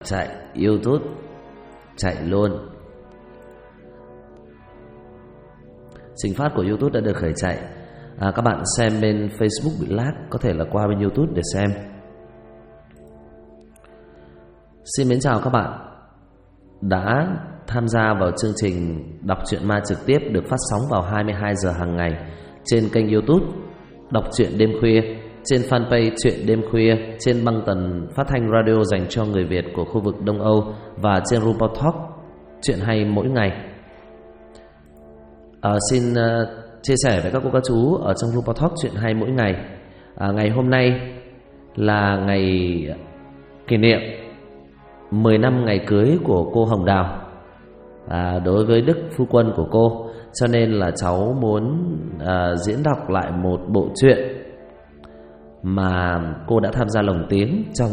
Chạy YouTube, chạy luôn. Trình phát của YouTube đã được khởi chạy. Các bạn xem bên Facebook bị lag, có thể là qua bên YouTube để xem. Xin mến chào các bạn đã tham gia vào chương trình đọc truyện ma trực tiếp được phát sóng vào 22 giờ hàng ngày trên kênh YouTube Đọc truyện đêm khuya, trên fanpage Truyện đêm khuya, trên băng tần phát thanh radio dành cho người Việt của khu vực Đông Âu và trên Rupert Talk Truyện hay mỗi ngày. Xin chia sẻ với các cô các chú ở trong Rupert Talk Truyện hay mỗi ngày. Ngày hôm nay là ngày kỷ niệm 10 năm ngày cưới của cô Hồng Đào đối với Đức phu quân của cô, cho nên là cháu muốn diễn đọc lại một bộ truyện mà cô đã tham gia lồng tiếng trong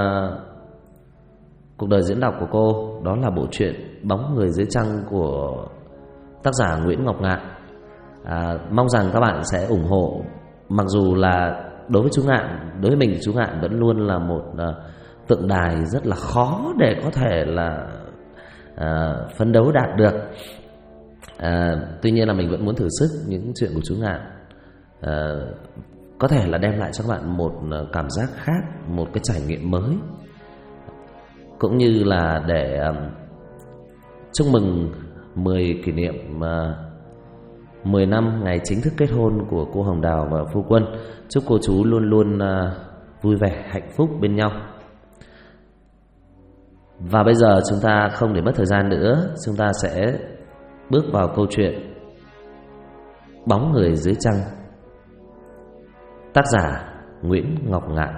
cuộc đời diễn đọc của cô. Đó là bộ truyện Bóng người dưới trăng của tác giả Nguyễn Ngọc Ngạn. Mong rằng các bạn sẽ ủng hộ. Mặc dù là đối với chú Ngạn, đối với mình thì chú Ngạn vẫn luôn là một tượng đài rất là khó để có thể là phấn đấu đạt được. Tuy nhiên là mình vẫn muốn thử sức những chuyện của chú Ngạn, có thể là đem lại cho các bạn một cảm giác khác, một cái trải nghiệm mới, cũng như là để chúc mừng 10 kỷ niệm 10 năm ngày chính thức kết hôn của cô Hồng Đào và phu quân. Chúc cô chú luôn luôn vui vẻ, hạnh phúc bên nhau. Và bây giờ chúng ta không để mất thời gian nữa, chúng ta sẽ bước vào câu chuyện Bóng người dưới trăng, tác giả Nguyễn Ngọc Ngạn.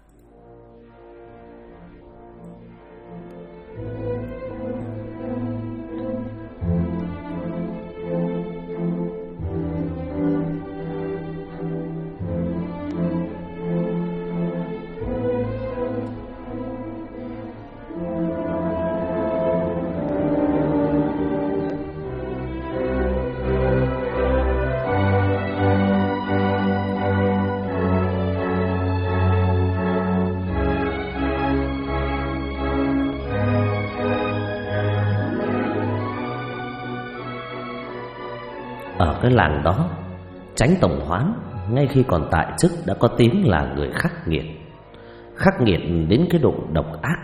Ở cái làng đó, Chánh tổng hoán ngay khi còn tại chức đã có tiếng là người khắc nghiệt đến cái độ độc ác.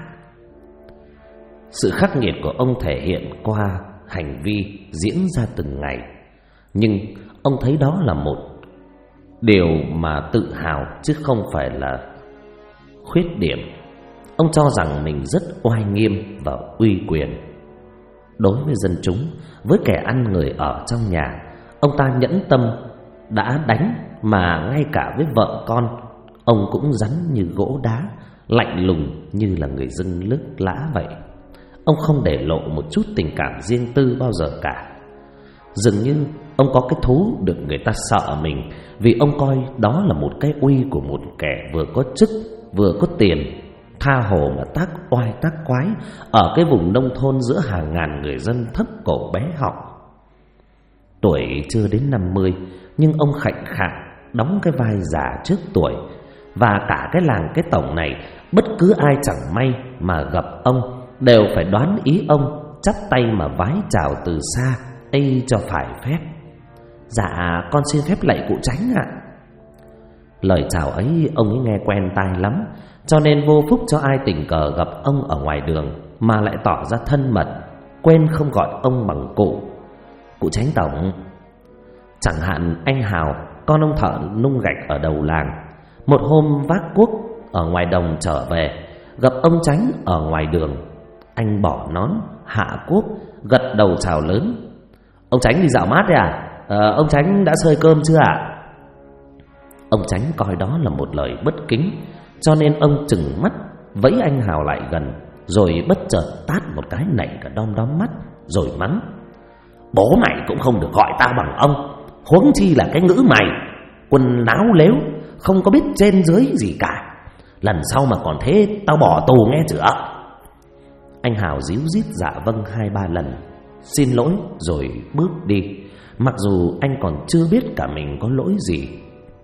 Sự khắc nghiệt của ông thể hiện qua hành vi diễn ra từng ngày, nhưng ông thấy đó là một điều mà tự hào chứ không phải là khuyết điểm. Ông cho rằng mình rất oai nghiêm và uy quyền đối với dân chúng, với kẻ ăn người ở trong nhà. Ông ta nhẫn tâm đã đánh, mà ngay cả với vợ con ông cũng rắn như gỗ đá, lạnh lùng như là người dân lức lã vậy. Ông không để lộ một chút tình cảm riêng tư bao giờ cả. Dường như ông có cái thú được người ta sợ mình, vì ông coi đó là một cái uy của một kẻ vừa có chức vừa có tiền, tha hồ mà tác oai tác quái ở cái vùng nông thôn giữa hàng ngàn người dân thấp cổ bé họng. Tuổi chưa đến 50, nhưng ông khạnh khạng đóng cái vai già trước tuổi. Và cả cái làng cái tổng này, bất cứ ai chẳng may mà gặp ông đều phải đoán ý ông, chắp tay mà vái chào từ xa, ây cho phải phép. Dạ con xin phép lạy cụ Chánh ạ. Lời chào ấy ông ấy nghe quen tai lắm, cho nên vô phúc cho ai tình cờ gặp ông ở ngoài đường mà lại tỏ ra thân mật, quên không gọi ông bằng cụ Chánh tổng. Chẳng hạn anh Hào, con ông thợ nung gạch ở đầu làng, một hôm vác cuốc ở ngoài đồng trở về, gặp ông Chánh ở ngoài đường. Anh bỏ nón, hạ cuốc, gật đầu chào lớn. Ông Chánh đi dạo mát đấy à? Ông Chánh đã xơi cơm chưa ạ? Ông Chánh coi đó là một lời bất kính, cho nên ông trừng mắt vẫy anh Hào lại gần, rồi bất chợt tát một cái nảy cả đom đóm mắt, rồi mắng: Bố mày cũng không được gọi tao bằng ông, huống chi là cái ngữ mày. Quần láo lếu, không có biết trên dưới gì cả. Lần sau mà còn thế tao bỏ tù nghe chưa? Anh Hào díu dít dạ vâng 2-3 lần, xin lỗi rồi bước đi, mặc dù anh còn chưa biết cả mình có lỗi gì.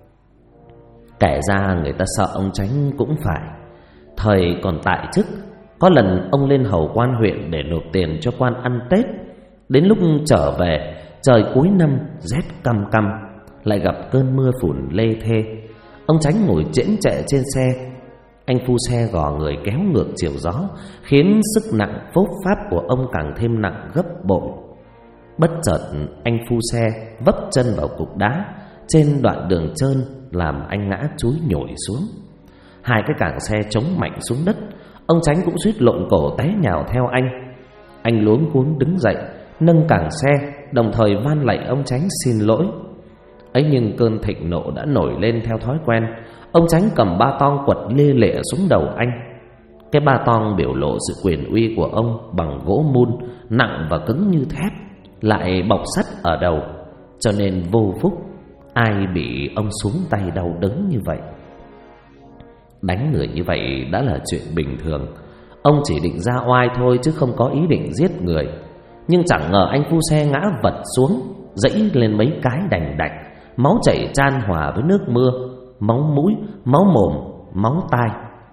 Kể ra người ta sợ ông Chánh cũng phải. Thời còn tại chức, Có lần ông lên hầu quan huyện để nộp tiền cho quan ăn Tết. Đến lúc trở về, trời cuối năm rét căm căm, lại gặp cơn mưa phùn lê thê. Ông Chánh ngồi chễnh chệ trên xe. Anh phu xe gò người kéo ngược chiều gió, khiến sức nặng phốp pháp của ông càng thêm nặng gấp bội. Bất chợt anh phu xe vấp chân vào cục đá trên đoạn đường trơn, làm anh ngã chúi nhồi xuống. Hai cái cẳng xe chống mạnh xuống đất. Ông Chánh cũng suýt lộn cổ té nhào theo anh. Anh luống cuống đứng dậy, nâng cẳng xe, đồng thời van lạy ông Chánh xin lỗi. Ấy nhưng cơn thịnh nộ đã nổi lên theo thói quen. Ông Chánh cầm ba tong quật lia lịa xuống đầu anh. Cái ba tong biểu lộ sự quyền uy của ông bằng gỗ mun, nặng và cứng như thép, lại bọc sắt ở đầu, cho nên vô phúc ai bị ông xuống tay đau đớn như vậy. Đánh người như vậy đã là chuyện bình thường. Ông chỉ định ra oai thôi chứ không có ý định giết người. Nhưng chẳng ngờ anh phu xe ngã vật xuống, dẫy lên mấy cái đành đạch, máu chảy chan hòa với nước mưa, máu mũi, máu mồm, máu tai.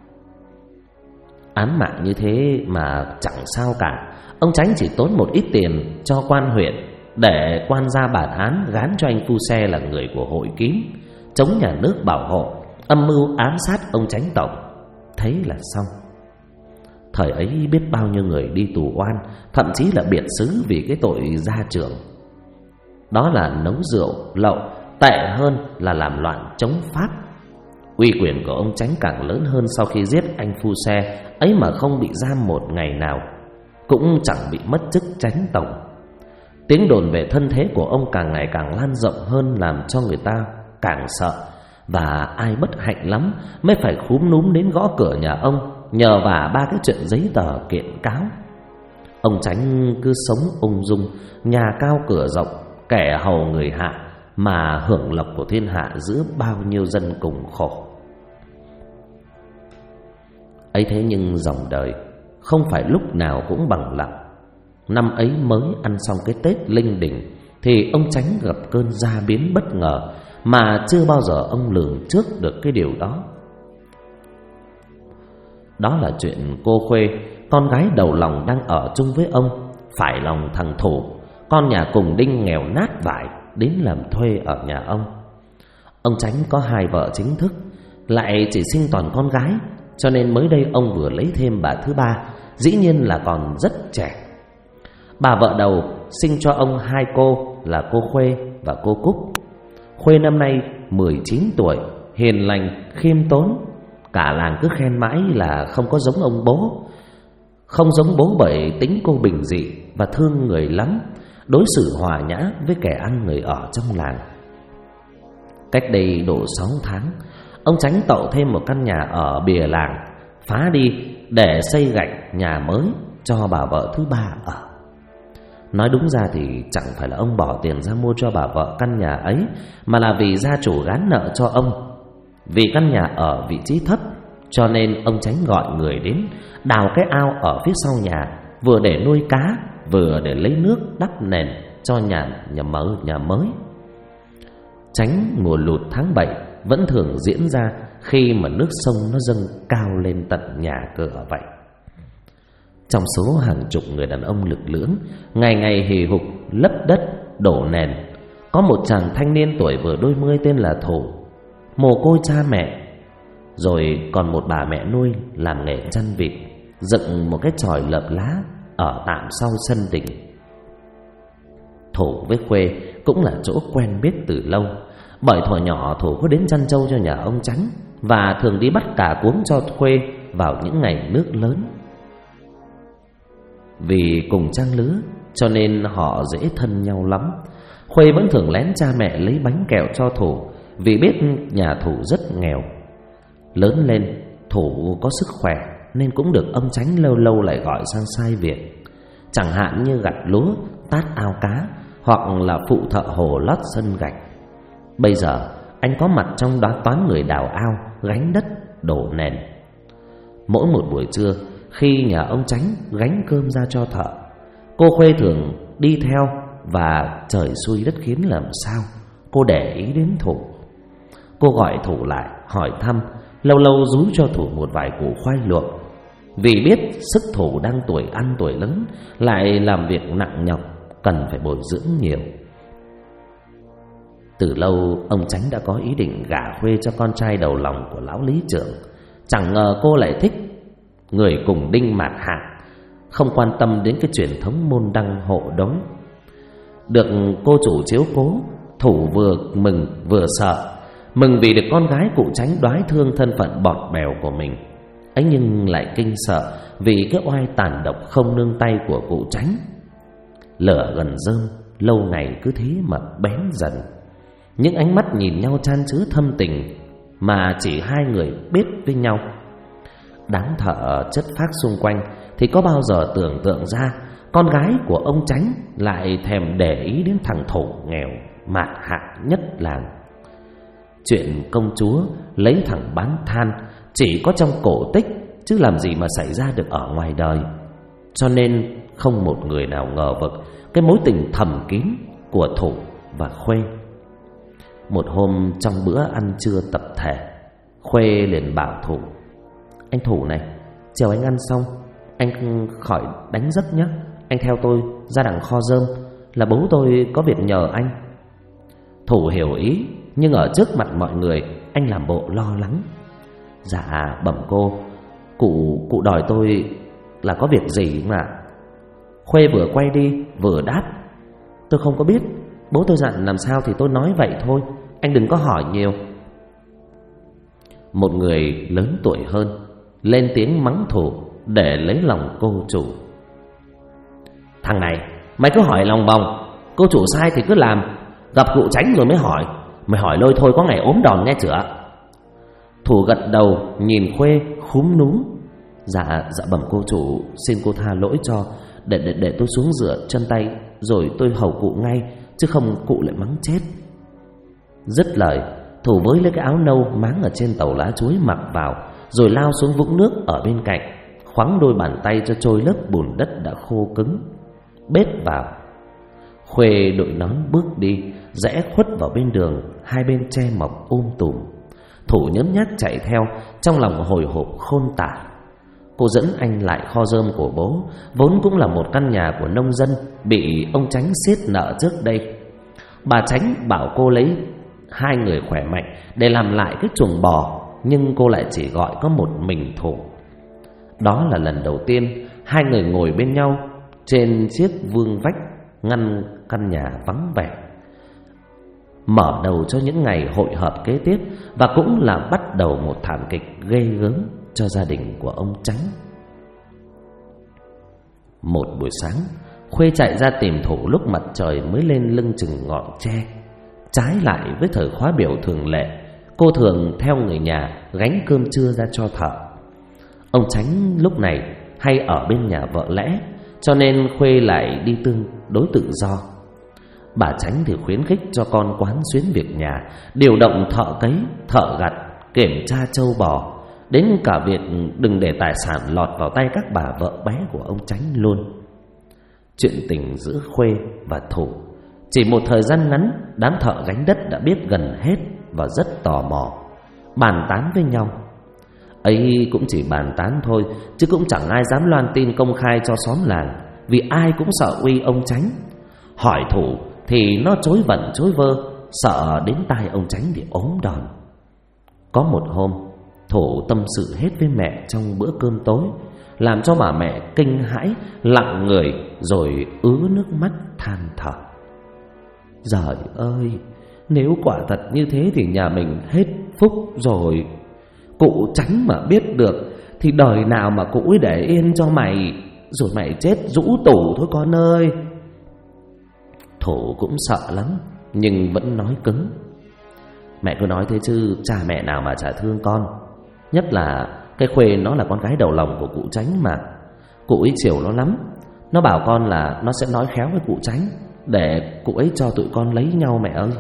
Án mạng như thế mà chẳng sao cả. Ông Chánh chỉ tốn một ít tiền cho quan huyện để quan ra bản án gán cho anh phu xe là người của hội kín, chống nhà nước bảo hộ, âm mưu ám sát ông Chánh tổng. Thế là xong. Thời ấy biết bao nhiêu người đi tù oan, thậm chí là biệt xứ vì cái tội gia trưởng. Đó là nấu rượu, lậu, tệ hơn là làm loạn chống pháp. Uy quyền của ông Chánh càng lớn hơn sau khi giết anh phu xe ấy mà không bị giam một ngày nào, cũng chẳng bị mất chức Chánh tổng. Tiếng đồn về thân thế của ông càng ngày càng lan rộng hơn, làm cho người ta càng sợ. Và ai bất hạnh lắm mới phải khúm núm đến gõ cửa nhà ông, nhờ vả ba cái chuyện giấy tờ kiện cáo. Ông Chánh cứ sống ung dung, nhà cao cửa rộng, kẻ hầu người hạ, mà hưởng lộc của thiên hạ giữa bao nhiêu dân cùng khổ. Ấy thế nhưng dòng đời không phải lúc nào cũng bằng lặng. Năm ấy mới ăn xong cái Tết linh đình thì ông Chánh gặp cơn gia biến bất ngờ mà chưa bao giờ ông lường trước được cái điều đó. Đó là chuyện cô Khuê, con gái đầu lòng đang ở chung với ông, phải lòng thằng Thủ, con nhà cùng đinh nghèo nát vải, đến làm thuê ở nhà ông. Ông Chánh có hai vợ chính thức, lại chỉ sinh toàn con gái, cho nên mới đây ông vừa lấy thêm bà thứ ba, dĩ nhiên là còn rất trẻ. Bà vợ đầu sinh cho ông hai cô là cô Khuê và cô Cúc. Khuê năm nay 19 tuổi, hiền lành, khiêm tốn. Cả làng cứ khen mãi là không có giống ông bố. Không giống bố bởi tính cô bình dị và thương người lắm, đối xử hòa nhã với kẻ ăn người ở trong làng. Cách đây độ 6 tháng, ông Chánh tậu thêm một căn nhà ở bìa làng, phá đi để xây gạch nhà mới cho bà vợ thứ ba ở. Nói đúng ra thì chẳng phải là ông bỏ tiền ra mua cho bà vợ căn nhà ấy, mà là vì gia chủ gán nợ cho ông. Vì căn nhà ở vị trí thấp, cho nên ông Chánh gọi người đến đào cái ao ở phía sau nhà, vừa để nuôi cá, vừa để lấy nước đắp nền cho nhà mới. Tránh mùa lụt tháng 7 vẫn thường diễn ra khi mà nước sông nó dâng cao lên tận nhà cửa vậy. Trong số hàng chục người đàn ông lực lưỡng ngày ngày hì hục lấp đất đổ nền, có một chàng thanh niên tuổi vừa đôi mươi tên là Thủ, mồ côi cha mẹ, rồi còn một bà mẹ nuôi làm nghề chăn vịt, dựng một cái chòi lợp lá ở tạm sau sân đình. Thủ với Khuê cũng là chỗ quen biết từ lâu, bởi thuở nhỏ Thủ có đến chăn trâu cho nhà ông Chánh và thường đi bắt cả cuống cho Khuê vào những ngày nước lớn. Vì cùng trang lứa cho nên họ dễ thân nhau lắm. Khuê vẫn thường lén cha mẹ lấy bánh kẹo cho Thủ, vì biết nhà Thủ rất nghèo. Lớn lên, Thủ có sức khỏe nên cũng được ông Chánh lâu lâu lại gọi sang sai việc, chẳng hạn như gặt lúa, tát ao cá, hoặc là phụ thợ hồ lót sân gạch. Bây giờ anh có mặt trong toán người đào ao, gánh đất, đổ nền. Mỗi một buổi trưa khi nhà ông Chánh gánh cơm ra cho thợ, cô Khuê thường đi theo, và trời xui đất khiến làm sao cô để ý đến Thủ. Cô gọi Thủ lại hỏi thăm, lâu lâu dúi cho Thủ một vài củ khoai luộc. vì biết sức Thủ đang tuổi ăn tuổi lớn, lại làm việc nặng nhọc, cần phải bồi dưỡng nhiều. Từ lâu ông Chánh đã có ý định gả Khuê cho con trai đầu lòng của lão lý trưởng. Chẳng ngờ cô lại thích người cùng đinh mạt hạ, không quan tâm đến cái truyền thống môn đăng hộ đối. Được cô chủ chiếu cố, Thủ vừa mừng vừa sợ. Mừng vì được con gái cụ Chánh đoái thương thân phận bọt bèo của mình ấy, nhưng lại kinh sợ vì cái oai tàn độc không nương tay của cụ Chánh. Lửa gần rơm lâu ngày cứ thế mà bén dần. Những ánh mắt nhìn nhau chan chứa thâm tình, mà chỉ hai người biết với nhau. Đám thợ chất phác xung quanh thì có bao giờ tưởng tượng ra con gái của ông Chánh lại thèm để ý đến thằng Thủ nghèo mạt hạ nhất làng. Chuyện công chúa lấy thằng bán than chỉ có trong cổ tích, chứ làm gì mà xảy ra được ở ngoài đời. Cho nên không một người nào ngờ vực cái mối tình thầm kín của Thủ và Khuê. Một hôm trong bữa ăn trưa tập thể, Khuê liền bảo Thủ: "Anh Thủ này, chiều anh ăn xong, anh khỏi đánh giấc nhé. Anh theo tôi ra đằng kho rơm, là bố tôi có việc nhờ anh." Thủ hiểu ý, nhưng ở trước mặt mọi người anh làm bộ lo lắng. "Dạ bẩm cô, cụ đòi tôi là có việc gì mà?" Khuê vừa quay đi vừa đáp: "Tôi không có biết, bố tôi dặn làm sao thì tôi nói vậy thôi, anh đừng có hỏi nhiều." Một người lớn tuổi hơn lên tiếng mắng Thủ để lấy lòng cô chủ: "Thằng này, mày cứ hỏi lòng vòng, cô chủ sai thì cứ làm, gặp cụ Chánh rồi mới hỏi. Mày hỏi lôi thôi có ngày ốm đòn nghe chửa." Thủ gật đầu nhìn Khuê khúm núm: Dạ bẩm cô chủ, xin cô tha lỗi cho, để tôi xuống rửa chân tay rồi tôi hầu cụ ngay, chứ không cụ lại mắng chết." Dứt lời, Thủ với lấy cái áo nâu máng ở trên tàu lá chuối mặc vào, rồi lao xuống vũng nước ở bên cạnh, khoắng đôi bàn tay cho trôi lớp bùn đất đã khô cứng, bết vào. Khuê đội nón bước đi, rẽ khuất vào bên đường, hai bên tre mọc tùm. Thủ nhớn nhác chạy theo, trong lòng hồi hộp khôn tả. Cô dẫn anh lại kho rơm của bố, vốn cũng là một căn nhà của nông dân bị ông Chánh xiết nợ trước đây. Bà Chánh bảo cô lấy 2 người khỏe mạnh để làm lại cái chuồng bò, nhưng cô lại chỉ gọi có một mình Thủ. Đó là lần đầu tiên hai người ngồi bên nhau trên chiếc vương vách ngăn căn nhà vắng vẻ, mở đầu cho những ngày hội họp kế tiếp, và cũng là bắt đầu một thảm kịch ghê gớm cho gia đình của ông Chánh. Một buổi sáng, Khuê chạy ra tìm Thủ lúc mặt trời mới lên lưng chừng ngọn tre. Trái lại với thời khóa biểu thường lệ, cô thường theo người nhà gánh cơm trưa ra cho thợ. Ông Chánh lúc này hay ở bên nhà vợ lẽ, cho nên Khuê lại đi tương đối tự do. Bà Chánh thì khuyến khích cho con quán xuyến việc nhà, điều động thợ cấy, thợ gặt, kiểm tra trâu bò, đến cả việc đừng để tài sản lọt vào tay các bà vợ bé của ông Chánh luôn. Chuyện tình giữa Khuê và Thủ chỉ một thời gian ngắn, đám thợ gánh đất đã biết gần hết và rất tò mò, bàn tán với nhau. Ấy cũng chỉ bàn tán thôi, chứ cũng chẳng ai dám loan tin công khai cho xóm làng, vì ai cũng sợ uy ông Chánh. Hỏi Thủ thì nó chối vẩn chối vơ, sợ đến tai ông Chánh thì ốm đòn. Có một hôm, Thủ tâm sự hết với mẹ trong bữa cơm tối, làm cho bà mẹ kinh hãi, lặng người rồi ứa nước mắt than thở: "Giời ơi, nếu quả thật như thế thì nhà mình hết phúc rồi. Cụ Chánh mà biết được thì đời nào mà cụ ấy để yên cho mày, rồi mày chết rũ tủ thôi con ơi." Thủ cũng sợ lắm, nhưng vẫn nói cứng: "Mẹ cứ nói thế chứ cha mẹ nào mà chả thương con. Nhất là cái Khuê nó là con gái đầu lòng của cụ Chánh mà. Cụ ấy chiều nó lắm. Nó bảo con là nó sẽ nói khéo với cụ Chánh, để cụ ấy cho tụi con lấy nhau mẹ ơi."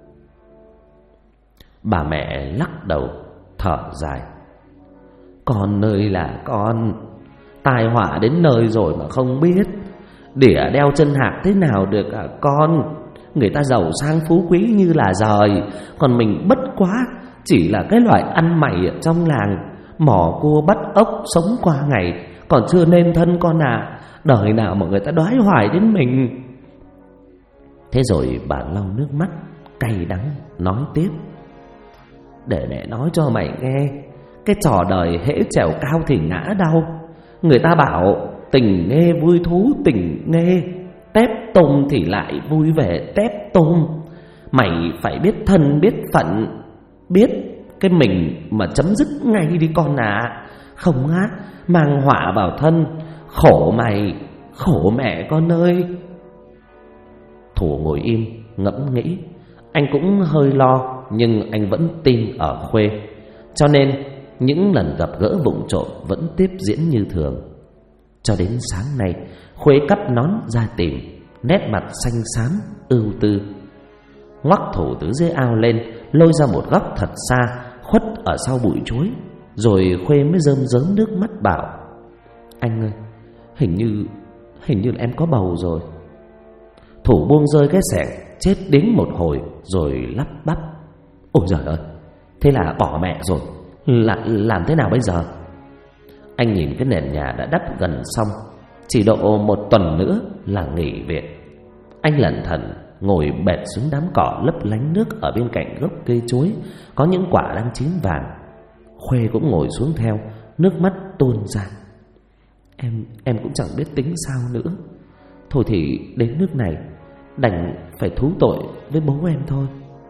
Bà mẹ lắc đầu thở dài: "Con ơi là con, tai họa đến nơi rồi mà không biết. Đỉa đeo chân hạc thế nào được à con. Người ta giàu sang phú quý như là giời, còn mình bất quá chỉ là cái loại ăn mày ở trong làng, mò cua bắt ốc sống qua ngày, còn chưa nên thân con à. Đời nào mà người ta đoái hoài đến mình. Thế rồi bà lau nước mắt cay đắng nói tiếp: để mẹ nói cho mày nghe, cái trò đời hễ trèo cao thì ngã đau. Người ta bảo tình nghe vui thú tình nghe, tép tôm thì lại vui vẻ tép tôm. Mày phải biết thân biết phận, biết cái mình mà chấm dứt ngay đi con à. Không á, mang họa vào thân. Khổ mày, khổ mẹ con ơi. Thủ ngồi im ngẫm nghĩ. Anh cũng hơi lo, nhưng anh vẫn tin ở Khuê, cho nên những lần gặp gỡ vụng trộm vẫn tiếp diễn như thường. Cho đến sáng nay, Khuê cắt nón ra tìm, nét mặt xanh xám ưu tư. Ngoắc Thủ từ dưới ao lên, lôi ra một góc thật xa, khuất ở sau bụi chuối. Rồi Khuê mới rơm rớm nước mắt bảo: anh ơi, hình như là em có bầu rồi. Thủ buông rơi cái xẻng, chết đến một hồi rồi lắp bắp: ôi giời ơi, thế là bỏ mẹ rồi. Làm thế nào bây giờ? Anh nhìn cái nền nhà đã đắp gần xong, chỉ độ một tuần nữa là nghỉ việc. Anh lẩn thẩn ngồi bệt xuống đám cỏ lấp lánh nước ở bên cạnh gốc cây chuối có những quả đang chín vàng. Khuê cũng ngồi xuống theo, nước mắt tuôn ra. Em cũng chẳng biết tính sao nữa. Thôi thì đến nước này đành phải thú tội với bố em thôi.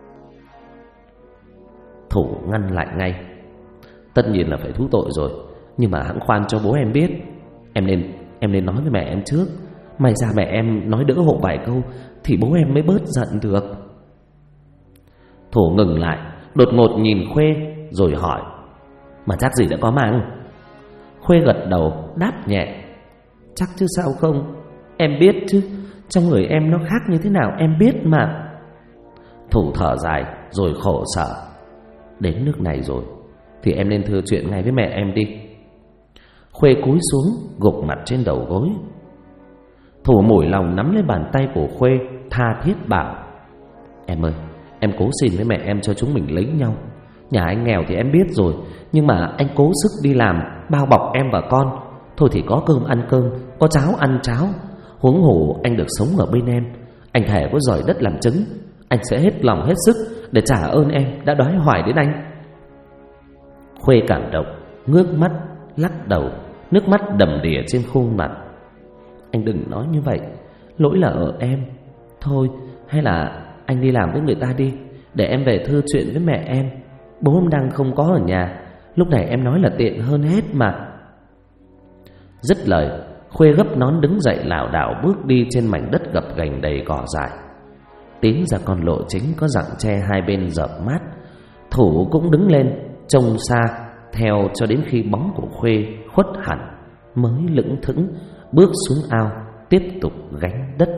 Thủ ngăn lại ngay: tất nhiên là phải thú tội rồi, nhưng mà hẵng khoan cho bố em biết. Em nên nói với mẹ em trước. May ra mẹ em nói đỡ hộ vài câu thì bố em mới bớt giận được. Thủ ngừng lại, đột ngột nhìn Khuê rồi hỏi: mà chắc gì đã có mang? Khuê gật đầu đáp nhẹ: chắc chứ sao không. Em biết chứ, trong người em nó khác như thế nào em biết mà. Thủ thở dài rồi khổ sở: đến nước này rồi thì em nên thưa chuyện ngay với mẹ em đi. Khuê cúi xuống gục mặt trên đầu gối. Thủ mủi lòng nắm lấy bàn tay của Khuê, tha thiết bảo: em ơi, em cố xin với mẹ em cho chúng mình lấy nhau. Nhà anh nghèo thì em biết rồi, nhưng mà anh cố sức đi làm bao bọc em và con. Thôi thì có cơm ăn cơm, có cháo ăn cháo. Huống hồ anh được sống ở bên em. Anh thề có giỏi đất làm chứng, anh sẽ hết lòng hết sức để trả ơn em đã đói hoài đến anh. Khuê cảm động, ngước mắt lắc đầu, nước mắt đầm đìa trên khuôn mặt. Anh đừng nói như vậy, lỗi là ở em. Thôi, hay là anh đi làm với người ta đi, để em về thưa chuyện với mẹ em. Bố em đang không có ở nhà, lúc này em nói là tiện hơn hết mà. Dứt lời, Khuê gấp nón đứng dậy lảo đảo bước đi trên mảnh đất gập ghềnh đầy cỏ dại, tiến ra con lộ chính có rặng tre hai bên rợp mát. Thủ cũng đứng lên trông xa theo cho đến khi bóng của Khuê khuất hẳn mới lững thững bước xuống ao tiếp tục gánh đất.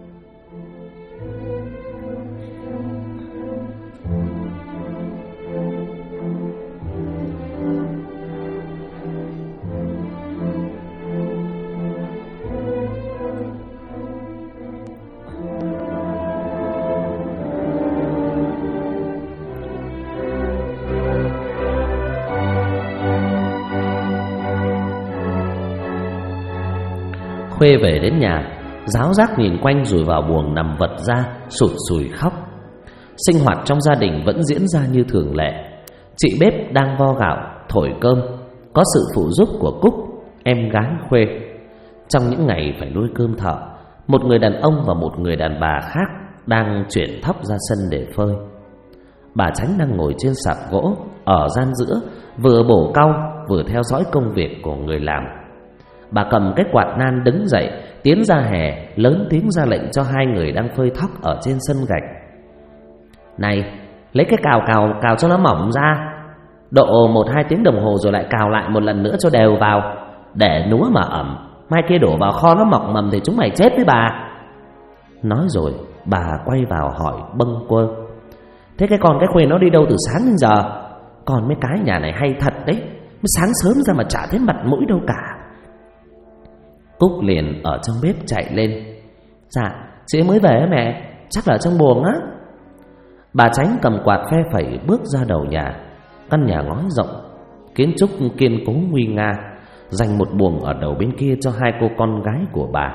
Khuê về đến nhà, ráo rác nhìn quanh rồi vào buồng nằm vật ra, sụt sùi khóc. Sinh hoạt trong gia đình vẫn diễn ra như thường lệ. Chị bếp đang vo gạo, thổi cơm, có sự phụ giúp của Cúc, em gái Khuê. Trong những ngày phải nuôi cơm thợ, một người đàn ông và một người đàn bà khác đang chuyển thóc ra sân để phơi. Bà Chánh đang ngồi trên sạp gỗ ở gian giữa, vừa bổ cau vừa theo dõi công việc của người làm. Bà cầm cái quạt nan đứng dậy, tiến ra hè, lớn tiếng ra lệnh cho hai người đang phơi thóc ở trên sân gạch: này, lấy cái cào cho nó mỏng ra, độ 1-2 tiếng đồng hồ rồi lại cào lại một lần nữa cho đều vào, để núa mà ẩm, mai kia đổ vào kho nó mọc mầm thì chúng mày chết với bà. Nói rồi bà quay vào hỏi bâng quơ: thế cái con cái Khuê nó đi đâu từ sáng đến giờ? Còn mấy cái nhà này hay thật đấy, mới sáng sớm ra mà chả thấy mặt mũi đâu cả. Cúc liền ở trong bếp chạy lên: dạ, chị mới về mẹ, chắc là trong buồng á. Bà Chánh cầm quạt phe phẩy bước ra đầu nhà. Căn nhà ngói rộng, kiến trúc kiên cố nguy nga, dành một buồng ở đầu bên kia cho hai cô con gái của bà.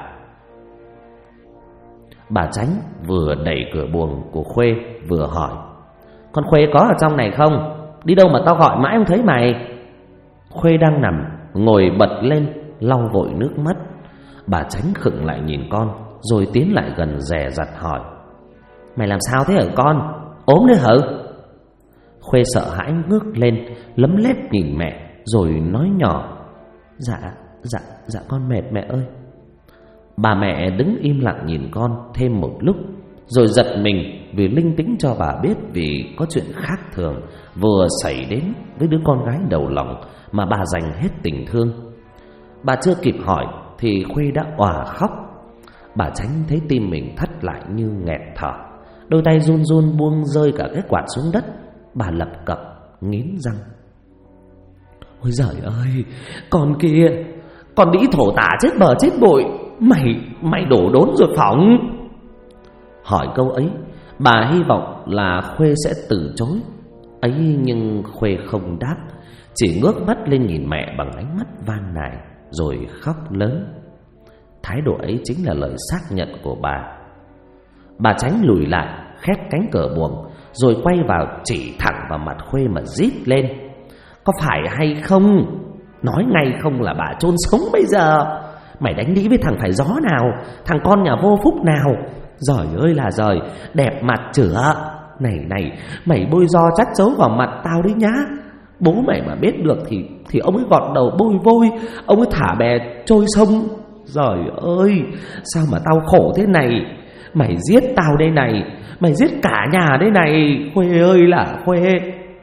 Bà Chánh vừa đẩy cửa buồng của Khuê vừa hỏi: "Con Khuê có ở trong này không? Đi đâu mà tao gọi mãi không thấy mày?" Khuê đang nằm ngồi bật lên lau vội nước mắt. Bà Chánh khựng lại nhìn con, rồi tiến lại gần dè dặt hỏi: "Mày làm sao thế hả con? Ốm đấy hả?" Khuê sợ hãi ngước lên, lấm lép nhìn mẹ, rồi nói nhỏ: Dạ con mệt mẹ ơi." Bà mẹ đứng im lặng nhìn con thêm một lúc, rồi giật mình vì linh tính cho bà biết vì có chuyện khác thường vừa xảy đến với đứa con gái đầu lòng mà bà dành hết tình thương. Bà chưa kịp hỏi thì Khuê đã òa khóc. Bà Chánh thấy tim mình thắt lại như nghẹt thở, đôi tay run run buông rơi cả cái quạt xuống đất. Bà lập cập nghiến răng: "Ôi giời ơi, con kia, con đĩ thổ tả chết bờ chết bội, mày đổ đốn rồi phỏng." Hỏi câu ấy, bà hy vọng là Khuê sẽ từ chối ấy, nhưng Khuê không đáp, chỉ ngước mắt lên nhìn mẹ bằng ánh mắt van nài, rồi khóc lớn. Thái độ ấy chính là lời xác nhận của bà. Bà Chánh lùi lại, khép cánh cửa buồng, rồi quay vào chỉ thẳng vào mặt Khuê mà rít lên: "Có phải hay không? Nói ngay không là bà chôn sống bây giờ. Mày đánh đĩ với thằng phải gió nào, thằng con nhà vô phúc nào? Giời ơi là giời, đẹp mặt chửa. Này, mày bôi do trắt chấu vào mặt tao đấy nhá. Bố mày mà biết được thì ông ấy gọt đầu bôi vôi, ông ấy thả bè trôi sông. Giời ơi, sao mà tao khổ thế này? Mày giết tao đây này, mày giết cả nhà đây này, Khuê ơi là Khuê."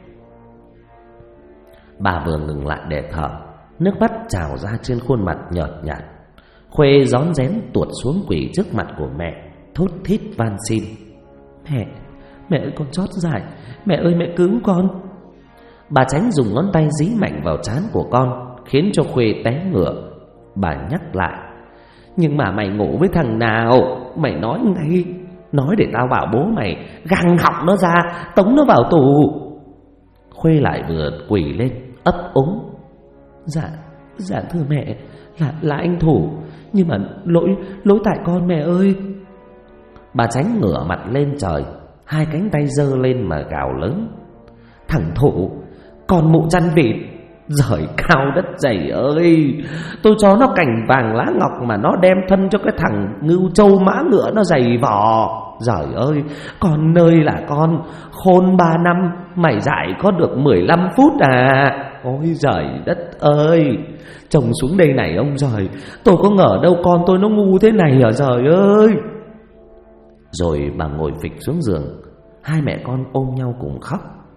Bà vừa ngừng lại để thở, nước mắt trào ra trên khuôn mặt nhợt nhạt. Khuê rón rén tuột xuống quỳ trước mặt của mẹ, thốt thít van xin: Mẹ ơi con chót dại, mẹ ơi mẹ cứu con." Bà Chánh dùng ngón tay dí mạnh vào trán của con, khiến cho Khuê té ngửa. Bà nhắc lại: "Nhưng mà mày ngủ với thằng nào? Mày nói ngay, nói để tao bảo bố mày găng họng nó ra, tống nó vào tù." Khuê lại vừa quỳ lên ấp úng: Dạ thưa mẹ, là anh Thủ, nhưng mà lỗi tại con mẹ ơi." Bà Chánh ngửa mặt lên trời, hai cánh tay giơ lên mà gào lớn: "Thằng Thủ, con mụ chăn vịt, giời cao đất dày ơi, tôi cho nó cành vàng lá ngọc mà nó đem thân cho cái thằng ngưu trâu mã ngựa nó giày vò. Giời ơi, con ơi là con, khôn 3 năm mày dạy có được 15 phút à? Ôi giời đất ơi, trông xuống đây này ông giời, tôi có ngờ đâu con tôi nó ngu thế này hả trời ơi." Rồi bà ngồi phịch xuống giường, hai mẹ con ôm nhau cùng khóc.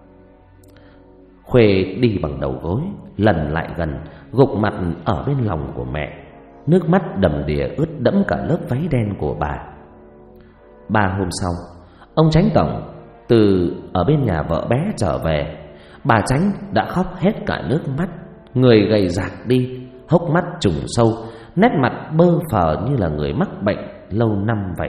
Khuê đi bằng đầu gối, lần lại gần, gục mặt ở bên lòng của mẹ, nước mắt đầm đìa ướt đẫm cả lớp váy đen của bà. 3 hôm sau, ông Chánh Tổng từ ở bên nhà vợ bé trở về. Bà Chánh đã khóc hết cả nước mắt, người gầy rạc đi, hốc mắt trùng sâu, nét mặt bơ phờ như là người mắc bệnh lâu năm vậy.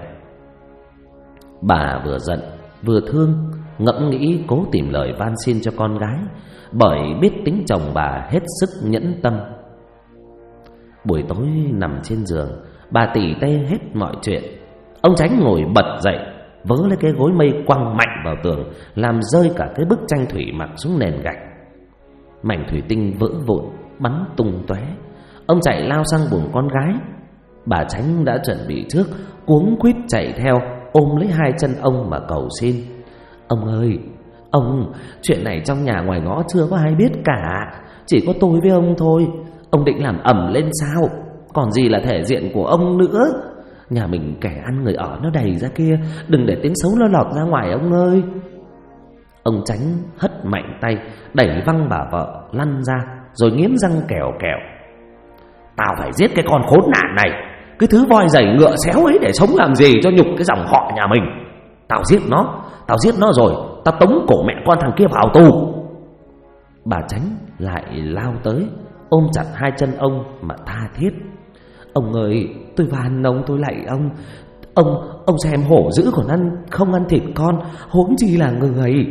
Bà vừa giận vừa thương, ngẫm nghĩ cố tìm lời van xin cho con gái, bởi biết tính chồng bà hết sức nhẫn tâm. Buổi tối nằm trên giường, bà tỉ tê hết mọi chuyện. Ông Chánh ngồi bật dậy, vớ lấy cái gối mây quăng mạnh vào tường, làm rơi cả cái bức tranh thủy mặc xuống nền gạch. Mảnh thủy tinh vỡ vụn bắn tung tóe. Ông chạy lao sang buồng con gái. Bà Chánh đã chuẩn bị trước, cuống quýt chạy theo, ôm lấy hai chân ông mà cầu xin: "Ông ơi, ông, chuyện này trong nhà ngoài ngõ chưa có ai biết cả, chỉ có tôi với ông thôi. Ông định làm ầm lên sao? Còn gì là thể diện của ông nữa. Nhà mình kẻ ăn người ở nó đầy ra kia, đừng để tiếng xấu nó lọt ra ngoài ông ơi." Ông Chánh hất mạnh tay, đẩy văng bà vợ lăn ra, rồi nghiến răng kèo kẹo: "Tao phải giết cái con khốn nạn này, cái thứ voi giày ngựa xéo ấy để sống làm gì cho nhục cái dòng họ nhà mình. Tao giết nó rồi, tao tống cổ mẹ con thằng kia vào tù." Bà Chánh lại lao tới, ôm chặt hai chân ông mà tha thiết: "Ông ơi, tôi van ông, tôi lạy ông xem hổ dữ còn không ăn thịt con, huống chi là người."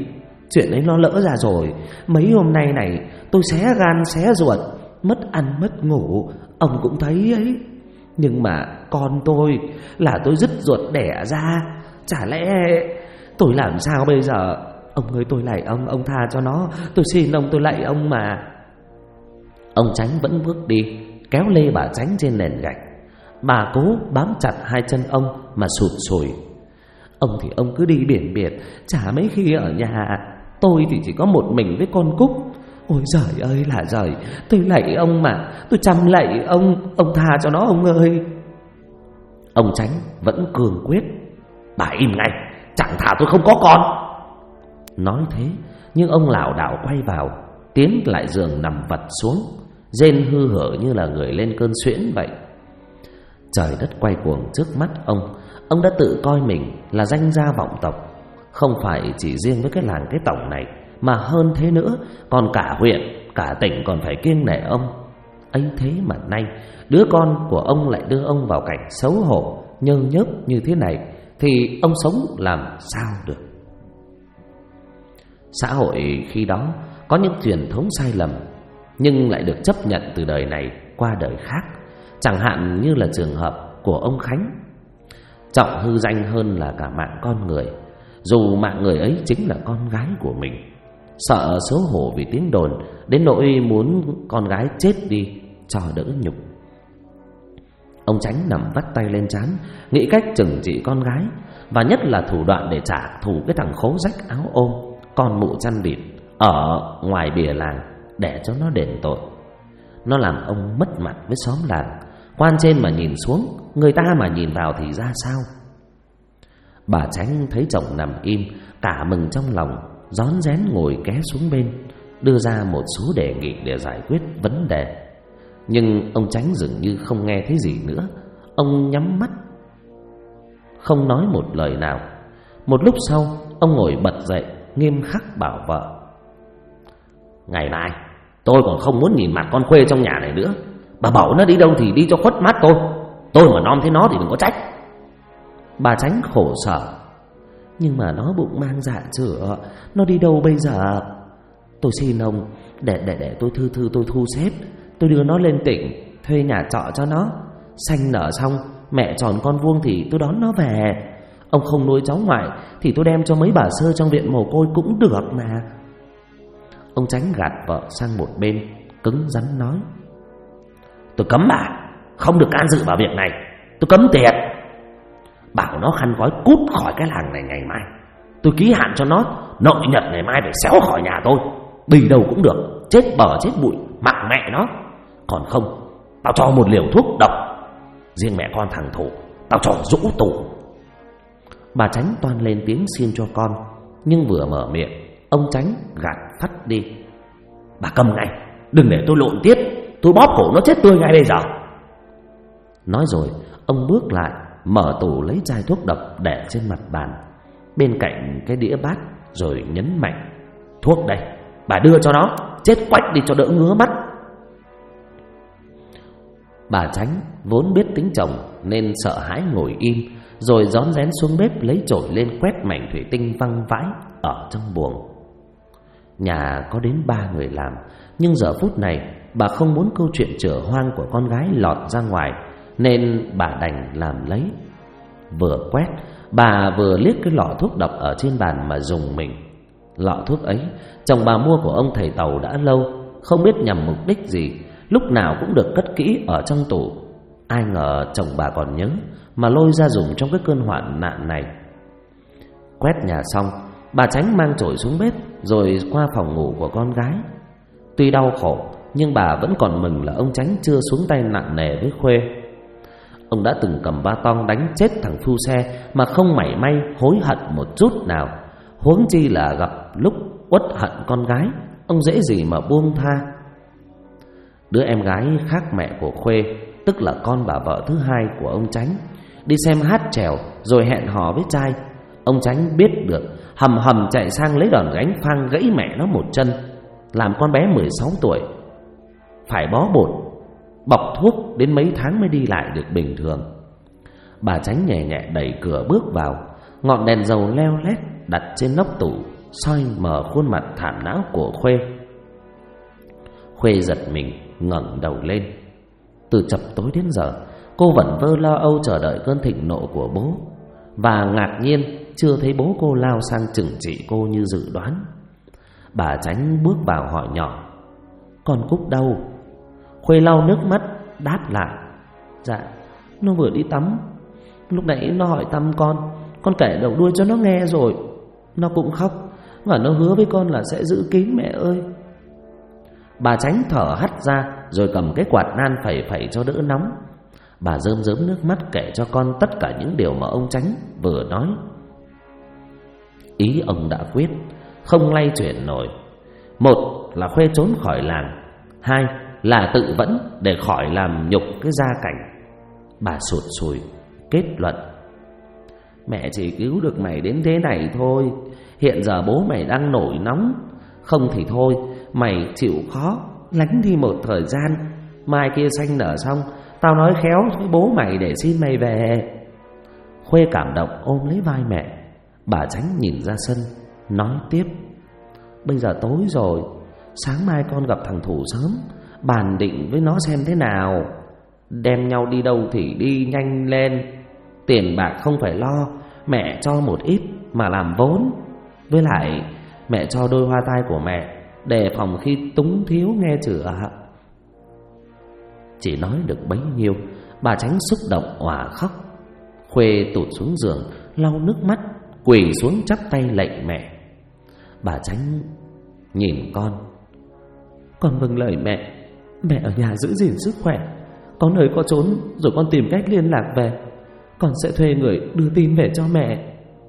Chuyện ấy nó lỡ ra rồi. Mấy hôm nay này tôi xé gan xé ruột, mất ăn mất ngủ, ông cũng thấy ấy. Nhưng mà con tôi là tôi dứt ruột đẻ ra, chả lẽ tôi làm sao bây giờ? Ông ơi, tôi lạy ông tha cho nó, tôi xin ông, tôi lạy ông mà. Ông Chánh vẫn bước đi, kéo lê bà Chánh trên nền gạch. Bà cố bám chặt hai chân ông mà sụt sùi. Ông thì ông cứ đi biển biệt, chả mấy khi ở nhà. Tôi thì chỉ có một mình với con Cúc. Ôi giời ơi là giời, tôi lạy ông mà, tôi chăm lạy ông tha cho nó ông ơi. Ông Chánh vẫn cương quyết. Bà im ngay, chẳng thà tôi không có con. Nói thế nhưng ông lảo đảo quay vào, tiến lại giường nằm vật xuống, rên hư hở như là người lên cơn suyễn vậy. Trời đất quay cuồng trước mắt ông đã tự coi mình là danh gia vọng tộc. Không phải chỉ riêng với cái làng cái tổng này, mà hơn thế nữa, còn cả huyện, cả tỉnh còn phải kiêng nể ông. Ấy thế mà nay đứa con của ông lại đưa ông vào cảnh xấu hổ nhơ nhớp như thế này, thì ông sống làm sao được? Xã hội khi đó có những truyền thống sai lầm, nhưng lại được chấp nhận từ đời này qua đời khác. Chẳng hạn như là trường hợp của ông Khánh. Trọng hư danh hơn là cả mạng con người, dù mạng người ấy chính là con gái của mình. Sợ xấu hổ vì tiếng đồn, đến nỗi muốn con gái chết đi cho đỡ nhục. Ông Chánh nằm vắt tay lên trán, nghĩ cách trừng trị con gái, và nhất là thủ đoạn để trả thù cái thằng khố rách áo ôm, con mụ chăn vịt ở ngoài bìa làng, để cho nó đền tội. Nó làm ông mất mặt với xóm làng. Quan trên mà nhìn xuống, người ta mà nhìn vào thì ra sao? Bà Chánh thấy chồng nằm im, cả mừng trong lòng, rón rén ngồi ké xuống bên, đưa ra một số đề nghị để giải quyết vấn đề. Nhưng ông Chánh dường như không nghe thấy gì nữa. Ông nhắm mắt, không nói một lời nào. Một lúc sau, ông ngồi bật dậy, nghiêm khắc bảo vợ: ngày mai tôi còn không muốn nhìn mặt con Khuê trong nhà này nữa. Bà bảo nó đi đâu thì đi cho khuất mắt tôi mà nom thấy nó thì đừng có trách. Bà Chánh khổ sở: nhưng mà nó bụng mang dạ chửa, nó đi đâu bây giờ? Tôi xin ông, để tôi tôi thu xếp, tôi đưa nó lên tỉnh, thuê nhà trọ cho nó. Sanh nở xong, mẹ tròn con vuông thì tôi đón nó về. Ông không nuôi cháu ngoại thì tôi đem cho mấy bà sơ trong viện mồ côi cũng được mà. Ông Chánh gạt vợ sang một bên, cứng rắn nói: tôi cấm bà không được can dự vào việc này. Tôi cấm tiệt. Bảo nó khăn gói cút khỏi cái làng này ngày mai. Tôi ký hạn cho nó, nội nhật ngày mai phải xéo khỏi nhà tôi. Bì đâu cũng được, chết bờ chết bụi mặc mẹ nó. Còn không, tao cho một liều thuốc độc. Riêng mẹ con thằng Thủ tao cho rũ tù. Bà Chánh toan lên tiếng xin cho con, nhưng vừa mở miệng, ông Chánh gạt phắt đi: bà cầm ngay, đừng để tôi lộn tiết. Tôi bóp cổ nó chết tươi ngay bây giờ. Nói rồi ông bước lại, mở tủ lấy chai thuốc độc để trên mặt bàn, bên cạnh cái đĩa bát, rồi nhấn mạnh: thuốc đây, bà đưa cho nó, chết quách đi cho đỡ ngứa mắt. Bà Chánh vốn biết tính chồng nên sợ hãi ngồi im, rồi rón rén xuống bếp lấy chổi lên quét mảnh thủy tinh văng vãi ở trong buồng. Nhà có đến 3 người làm, nhưng giờ phút này bà không muốn câu chuyện chửa hoang của con gái lọt ra ngoài, nên bà đành làm lấy. Vừa quét, bà vừa liếc cái lọ thuốc độc ở trên bàn mà rùng mình. Lọ thuốc ấy chồng bà mua của ông thầy Tàu đã lâu, không biết nhằm mục đích gì, lúc nào cũng được cất kỹ ở trong tủ. Ai ngờ chồng bà còn nhớ mà lôi ra dùng trong cái cơn hoạn nạn này. Quét nhà xong, bà Chánh mang chổi xuống bếp, rồi qua phòng ngủ của con gái. Tuy đau khổ, nhưng bà vẫn còn mừng là ông Chánh chưa xuống tay nặng nề với Khuê. Ông đã từng cầm ba tong đánh chết thằng phu xe mà không mảy may hối hận một chút nào, huống chi là gặp lúc uất hận con gái, ông dễ gì mà buông tha. Đứa em gái khác mẹ của Khuê, tức là con bà vợ thứ hai của ông Chánh, đi xem hát chèo rồi hẹn hò với trai. Ông Chánh biết được, hầm hầm chạy sang lấy đòn gánh phang gãy mẹ nó một chân, làm con bé 16 tuổi phải bó bột, bọc thuốc đến mấy tháng mới đi lại được bình thường. Bà Chánh nhẹ nhẹ đẩy cửa bước vào, ngọn đèn dầu leo lét đặt trên nóc tủ soi mở khuôn mặt thảm não của Khuê. Khuê giật mình ngẩng đầu lên. Từ chập tối đến giờ, cô vẫn vơ lo âu chờ đợi cơn thịnh nộ của bố, và ngạc nhiên chưa thấy bố cô lao sang trừng trị cô như dự đoán. Bà Chánh bước vào hỏi nhỏ: "Con Cúc đâu?" Khuê lau nước mắt đáp lại: "Dạ, nó vừa đi tắm. Lúc nãy nó hỏi thăm con kể đầu đuôi cho nó nghe rồi. Nó cũng khóc, và nó hứa với con là sẽ giữ kín mẹ ơi." Bà Chánh thở hắt ra rồi cầm cái quạt nan phẩy phẩy cho đỡ nóng. Bà rơm rớm nước mắt kể cho con tất cả những điều mà ông Chánh vừa nói. Ý ông đã quyết, không lay chuyển nổi. Một là Khuê trốn khỏi làng, hai là tự vẫn để khỏi làm nhục cái gia cảnh. Bà sụt sùi kết luận: "Mẹ chỉ cứu được mày đến thế này thôi. Hiện giờ bố mày đang nổi nóng. Không thì thôi, mày chịu khó lánh đi một thời gian. Mai kia xanh nở xong, tao nói khéo với bố mày để xin mày về." Khuê cảm động ôm lấy vai mẹ. Bà Chánh nhìn ra sân nói tiếp: "Bây giờ tối rồi, sáng mai con gặp thằng Thủ sớm, bàn định với nó xem thế nào. Đem nhau đi đâu thì đi nhanh lên. Tiền bạc không phải lo, mẹ cho một ít mà làm vốn. Với lại mẹ cho đôi hoa tai của mẹ, đề phòng khi túng thiếu nghe chửa." Chỉ nói được bấy nhiêu, bà Chánh xúc động òa khóc. Khuê tụt xuống giường lau nước mắt, quỳ xuống chắp tay lạy mẹ. Bà Chánh nhìn con: "Con vâng lời mẹ. Mẹ ở nhà giữ gìn sức khỏe. Có nơi có trốn rồi con tìm cách liên lạc về. Con sẽ thuê người đưa tin về cho mẹ."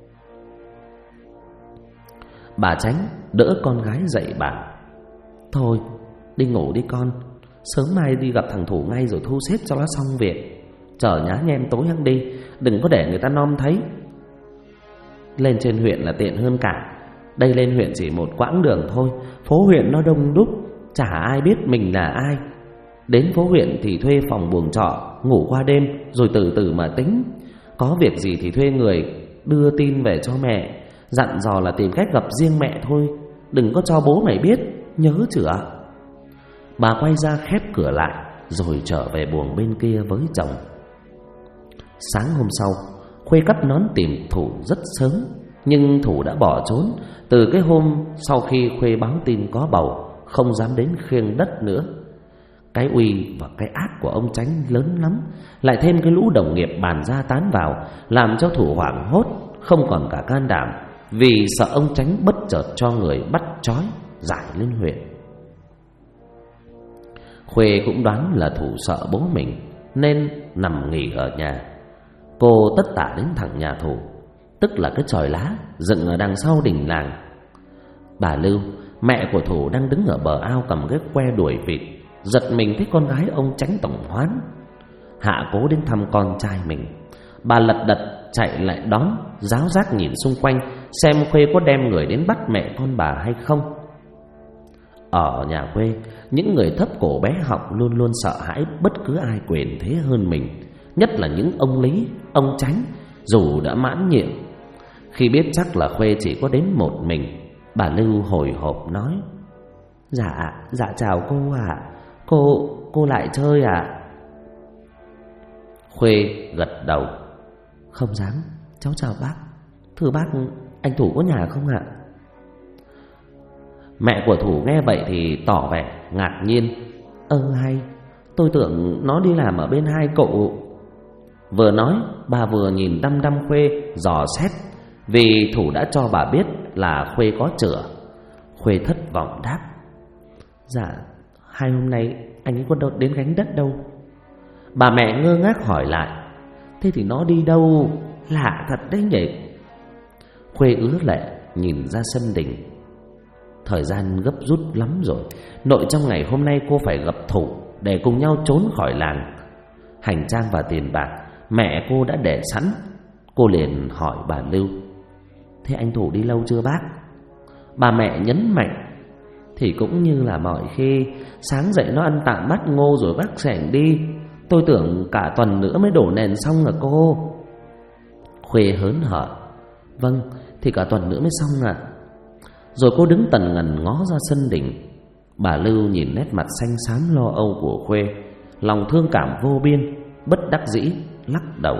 Bà Chánh đỡ con gái dậy bảo: "Thôi, đi ngủ đi con. Sớm mai đi gặp thằng Thủ ngay rồi thu xếp cho nó xong việc. Chờ nhá nhem tối hăng đi, đừng có để người ta nom thấy. Lên trên huyện là tiện hơn cả. Đây lên huyện chỉ một quãng đường thôi. Phố huyện nó đông đúc, chả ai biết mình là ai. Đến phố huyện thì thuê phòng buồng trọ, ngủ qua đêm rồi từ từ mà tính. Có việc gì thì thuê người đưa tin về cho mẹ. Dặn dò là tìm cách gặp riêng mẹ thôi, đừng có cho bố mày biết, nhớ chửa." Bà quay ra khép cửa lại rồi trở về buồng bên kia với chồng. Sáng hôm sau, Khuê cắt nón tìm Thủ rất sớm, nhưng Thủ đã bỏ trốn từ cái hôm sau khi Khuê báo tin có bầu, không dám đến khiêng đất nữa. Cái uy và cái ác của ông Chánh lớn lắm, lại thêm cái lũ đồng nghiệp bàn ra tán vào, làm cho Thủ hoảng hốt, không còn cả can đảm, vì sợ ông Chánh bất chợt cho người bắt trói giải lên huyện. Khuê cũng đoán là Thủ sợ bố mình nên nằm nghỉ ở nhà. Cô tất tả đến thẳng nhà Thủ, tức là cái chòi lá dựng ở đằng sau đình làng. Bà Lưu, mẹ của Thủ, đang đứng ở bờ ao cầm cái que đuổi vịt, giật mình thấy con gái ông Chánh tổng hoán. Hạ cố đến thăm con trai mình. Bà lật đật chạy lại đón, ráo rác nhìn xung quanh xem Khuê có đem người đến bắt mẹ con bà hay không. Ở nhà Khuê, những người thấp cổ bé họng luôn luôn sợ hãi bất cứ ai quyền thế hơn mình, nhất là những ông Lý, ông Chánh, dù đã mãn nhiệm. Khi biết chắc là Khuê chỉ có đến một mình, bà Lưu hồi hộp nói: Dạ chào cô ạ. Cô lại chơi ạ?" Khuê gật đầu: "Không dám, cháu chào bác. Thưa bác, anh Thủ có nhà không ạ?" Mẹ của Thủ nghe vậy thì tỏ vẻ ngạc nhiên: Hay, tôi tưởng nó đi làm ở bên hai cậu." Vừa nói, bà vừa nhìn đăm đăm Khuê dò xét, vì Thủ đã cho bà biết là Khuê có chửa. Khuê thất vọng đáp: "Dạ, 2 hôm nay anh ấy có đến gánh đất đâu." Bà mẹ ngơ ngác hỏi lại: "Thế thì nó đi đâu? Lạ thật đấy nhỉ." Khuê ứa lệ nhìn ra sân đình. Thời gian gấp rút lắm rồi. Nội trong ngày hôm nay cô phải gặp Thủ để cùng nhau trốn khỏi làng. Hành trang và tiền bạc mẹ cô đã để sẵn. Cô liền hỏi bà Lưu: "Thế anh Thủ đi lâu chưa bác?" Bà mẹ nhấn mạnh: "Thì cũng như là mọi khi, sáng dậy nó ăn tạm bát ngô rồi vác xẻng đi. Tôi tưởng cả tuần nữa mới đổ nền xong rồi cô." Khuê hớn hở: "Vâng, thì cả tuần nữa mới xong ạ." Rồi cô đứng tần ngần ngó ra sân đình. Bà Lưu nhìn nét mặt xanh xám lo âu của Khuê, lòng thương cảm vô biên, bất đắc dĩ lắc đầu.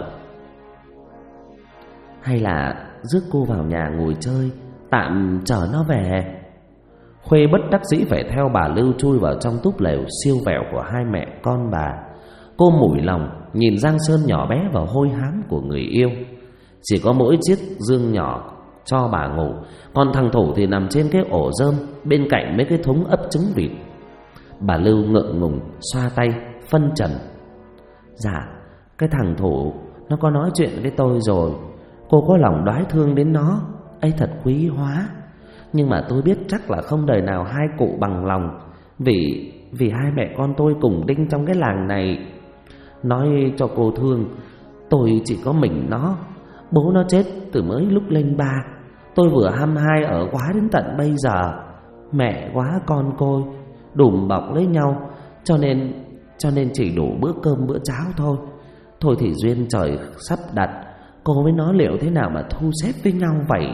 Hay là rước cô vào nhà ngồi chơi, tạm chờ nó về. Khuê bất đắc dĩ phải theo bà Lưu chui vào trong túp lều siêu vẹo của hai mẹ con bà. Cô mủi lòng nhìn Giang Sơn nhỏ bé và hôi hám của người yêu. Chỉ có mỗi chiếc giường nhỏ cho bà ngủ, còn thằng Thủ thì nằm trên cái ổ rơm bên cạnh mấy cái thúng ấp trứng vịt. Bà Lưu ngượng ngùng xoa tay phân trần. Dạ, cái thằng Thủ nó có nói chuyện với tôi rồi. Cô có lòng đoái thương đến nó, ấy thật quý hóa. Nhưng mà tôi biết chắc là không đời nào hai cụ bằng lòng, Vì hai mẹ con tôi cùng đinh trong cái làng này. Nói cho cô thương, tôi chỉ có mình nó. Bố nó chết từ mới lúc lên 3. Tôi vừa 22 ở quá đến tận bây giờ. Mẹ quá con côi, đùm bọc lấy nhau, cho nên chỉ đủ bữa cơm bữa cháo thôi. Thôi thì duyên trời sắp đặt, cô với nó liệu thế nào mà thu xếp với nhau vậy?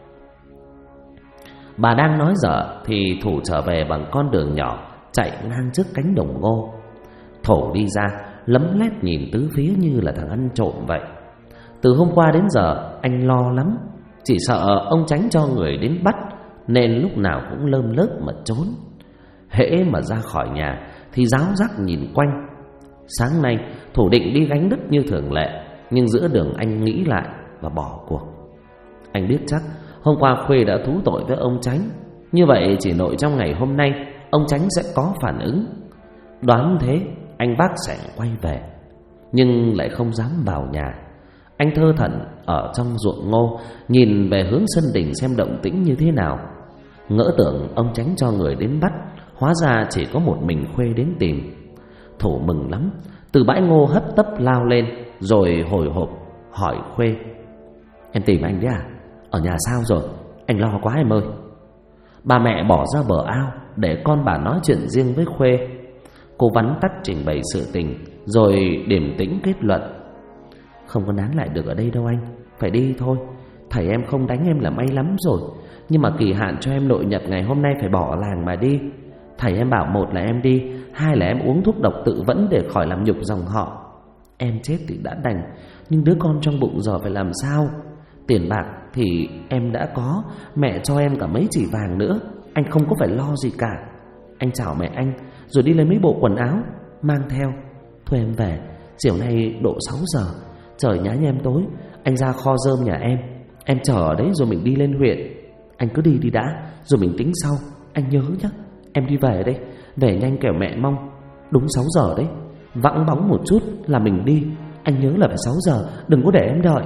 Bà đang nói dở thì Thủ trở về bằng con đường nhỏ chạy ngang trước cánh đồng ngô. Thủ đi ra lấm lét nhìn tứ phía như là thằng ăn trộm vậy. Từ hôm qua đến giờ anh lo lắm, chỉ sợ ông Chánh cho người đến bắt, nên lúc nào cũng lơm lớp mà trốn. Hễ mà ra khỏi nhà thì ráo rắc nhìn quanh. Sáng nay Thủ định đi gánh đất như thường lệ, nhưng giữa đường anh nghĩ lại và bỏ cuộc. Anh biết chắc hôm qua Khuê đã thú tội với ông Chánh, như vậy chỉ nội trong ngày hôm nay ông Chánh sẽ có phản ứng. Đoán thế anh vác xẻng quay về, nhưng lại không dám vào nhà. Anh thơ thẩn ở trong ruộng ngô, nhìn về hướng sân đình xem động tĩnh như thế nào. Ngỡ tưởng ông Chánh cho người đến bắt, hóa ra chỉ có một mình Khuê đến tìm. Thủ mừng lắm, từ bãi ngô hấp tấp lao lên, rồi hồi hộp hỏi Khuê: Em tìm anh đấy à? Ở nhà sao rồi? Anh lo quá em ơi. Bà mẹ bỏ ra bờ ao để con bà nói chuyện riêng với Khuê. Cô vắn tắt trình bày sự tình, rồi điềm tĩnh kết luận: Không có nán lại được ở đây đâu anh, phải đi thôi. Thầy em không đánh em là may lắm rồi, nhưng mà kỳ hạn cho em nội nhập ngày hôm nay phải bỏ làng mà đi. Thầy em bảo một là em đi, hai là em uống thuốc độc tự vẫn để khỏi làm nhục dòng họ. Em chết thì đã đành, nhưng đứa con trong bụng giờ phải làm sao? Tiền bạc thì em đã có, mẹ cho em cả mấy chỉ vàng nữa, anh không có phải lo gì cả. Anh chào mẹ anh, rồi đi lấy mấy bộ quần áo mang theo. Thôi em về, chiều nay độ 6 giờ, trời nhá nhem tối, anh ra kho rơm nhà em chờ ở đấy rồi mình đi lên huyện. Anh cứ đi đã, rồi mình tính sau. Anh nhớ nhá, em đi về đây, về nhanh kẻo mẹ mong. Đúng 6 giờ đấy, vắng bóng một chút là mình đi. Anh nhớ là phải 6 giờ, đừng có để em đợi.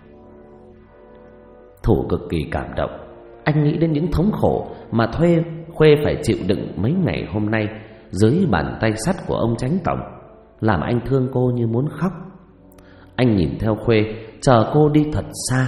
Thủ cực kỳ cảm động. Anh nghĩ đến những thống khổ mà Khuê phải chịu đựng mấy ngày hôm nay dưới bàn tay sắt của ông Chánh tổng, làm anh thương cô như muốn khóc. Anh nhìn theo Khuê, chờ cô đi thật xa.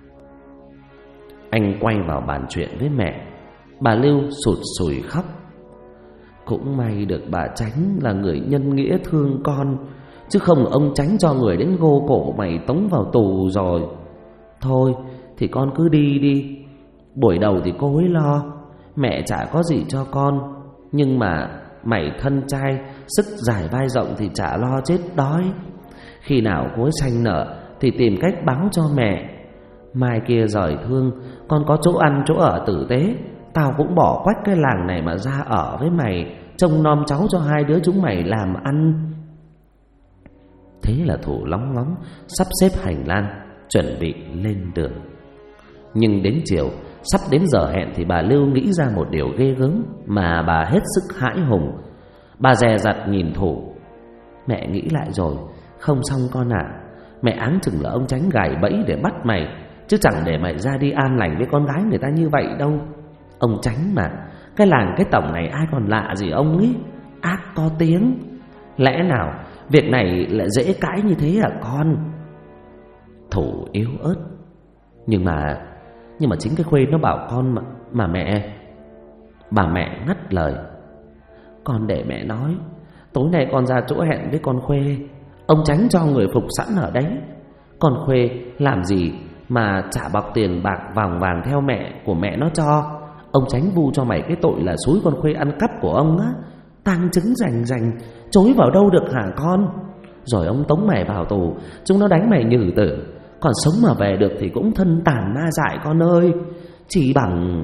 Anh quay vào bàn chuyện với mẹ. Bà Lưu sụt sùi khóc. Cũng may được bà Chánh là người nhân nghĩa thương con, chứ không ông Chánh cho người đến gô cổ mày tống vào tù rồi. Thôi thì con cứ đi đi. Buổi đầu thì cô ấy lo, mẹ chả có gì cho con, nhưng mà mày thân trai, sức dài vai rộng thì chả lo chết đói. Khi nào cô ấy sanh nở thì tìm cách báo cho mẹ. Mai kia rời thương, con có chỗ ăn chỗ ở tử tế, tao cũng bỏ quách cái làng này mà ra ở với mày, trông nom cháu cho hai đứa chúng mày làm ăn. Thế là Thủ lóng ngóng sắp xếp hành lang, chuẩn bị lên đường. Nhưng đến chiều, sắp đến giờ hẹn thì bà Lưu nghĩ ra một điều ghê gớm mà bà hết sức hãi hùng. Bà dè dặt nhìn Thủ. Mẹ nghĩ lại rồi, không xong con ạ. Mẹ áng chừng là ông Chánh gài bẫy để bắt mày, chứ chẳng để mày ra đi an lành với con gái người ta như vậy đâu. Ông Chánh mà, cái làng cái tổng này ai còn lạ gì ông ấy, ác có tiếng. Lẽ nào việc này lại dễ cãi như thế hả con? Thủ yếu ớt. Nhưng mà chính cái Khuê nó bảo con mà mẹ. Bà mẹ ngắt lời. Con để mẹ nói. Tối nay con ra chỗ hẹn với con Khuê, ông Chánh cho người phục sẵn ở đấy. Con Khuê làm gì mà trả bọc tiền bạc vòng vàng theo mẹ của mẹ nó cho. Ông Chánh vu cho mày cái tội là xúi con Khuê ăn cắp của ông á. Tang chứng rành rành, chối vào đâu được hả con? Rồi ông tống mày vào tù, chúng nó đánh mày nhừ tử. Còn sống mà về được thì cũng thân tàn ma dại con ơi. Chỉ bằng...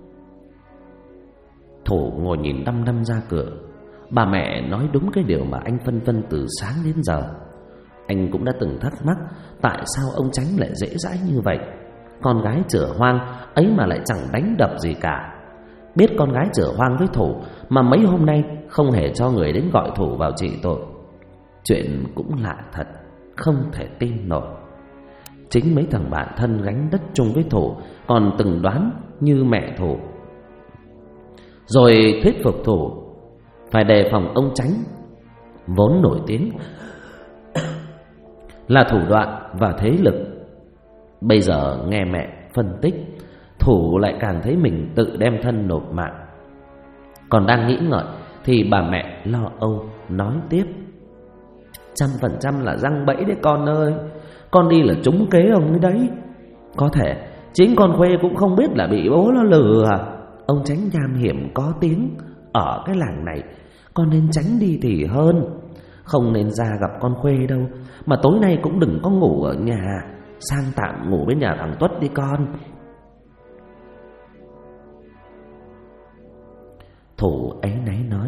Thủ ngồi nhìn đăm đăm ra cửa. Bà mẹ nói đúng cái điều mà anh phân vân từ sáng đến giờ. Anh cũng đã từng thắc mắc tại sao ông Chánh lại dễ dãi như vậy. Con gái chửa hoang ấy mà lại chẳng đánh đập gì cả. Biết con gái chửa hoang với Thủ mà mấy hôm nay không hề cho người đến gọi Thủ vào trị tội. Chuyện cũng lạ thật, không thể tin nổi. Chính mấy thằng bạn thân gánh đất chung với Thủ còn từng đoán như mẹ Thủ, rồi thuyết phục Thủ phải đề phòng ông Chánh vốn nổi tiếng là thủ đoạn và thế lực. Bây giờ nghe mẹ phân tích, Thủ lại càng thấy mình tự đem thân nộp mạng. Còn đang nghĩ ngợi thì bà mẹ lo âu nói tiếp: 100% là răng bẫy đấy con ơi. Con đi là trúng kế ông ấy đấy. Có thể chính con Khuê cũng không biết là bị bố nó lừa. Ông Chánh nham hiểm có tiếng ở cái làng này, con nên tránh đi thì hơn. Không nên ra gặp con Khuê đâu. Mà tối nay cũng đừng có ngủ ở nhà, sang tạm ngủ bên nhà thằng Tuất đi con. Thủ áy náy nói: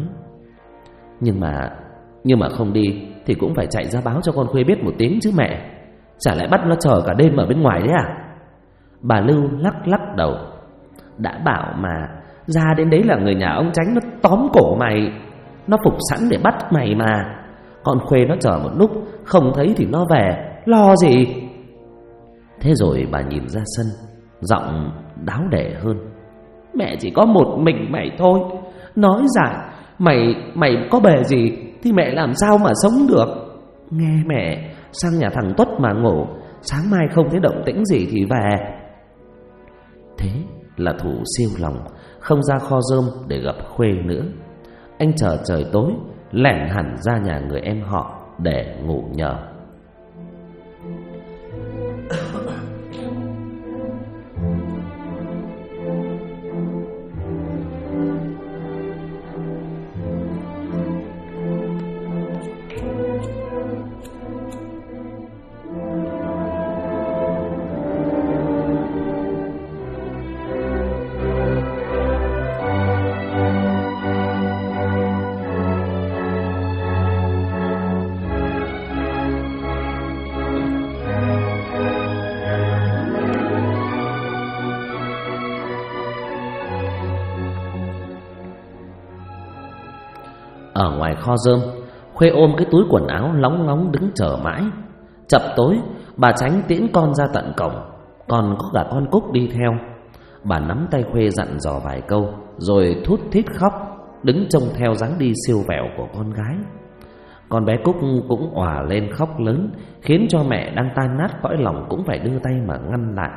Nhưng mà không đi thì cũng phải chạy ra báo cho con Khuê biết một tiếng chứ mẹ. Chả lẽ bắt nó chờ cả đêm ở bên ngoài đấy à? Bà Lưu lắc lắc đầu: Đã bảo mà, ra đến đấy là người nhà ông Chánh nó tóm cổ mày, nó phục sẵn để bắt mày mà. Con Khuê nó chờ một lúc, không thấy thì nó về, lo gì? Thế rồi bà nhìn ra sân, giọng đáo để hơn: Mẹ chỉ có một mình mày thôi. Nói giải mày có bề gì thì mẹ làm sao mà sống được. Nghe mẹ, sang nhà thằng Tuất mà ngủ, sáng mai không thấy động tĩnh gì thì về. Thế là Thủ siêu lòng, không ra kho rơm để gặp Khuê nữa. Anh chờ trời tối, lẻn hẳn ra nhà người em họ để ngủ nhờ. Ở ngoài kho rơm, Khuê ôm cái túi quần áo lóng ngóng đứng chờ mãi. Chập tối, bà Chánh tiễn con ra tận cổng, còn có cả con Cúc đi theo. Bà nắm tay Khuê dặn dò vài câu, rồi thút thít khóc, đứng trông theo dáng đi siêu vẹo của con gái. Con bé Cúc cũng òa lên khóc lớn, khiến cho mẹ đang tan nát cõi lòng cũng phải đưa tay mà ngăn lại.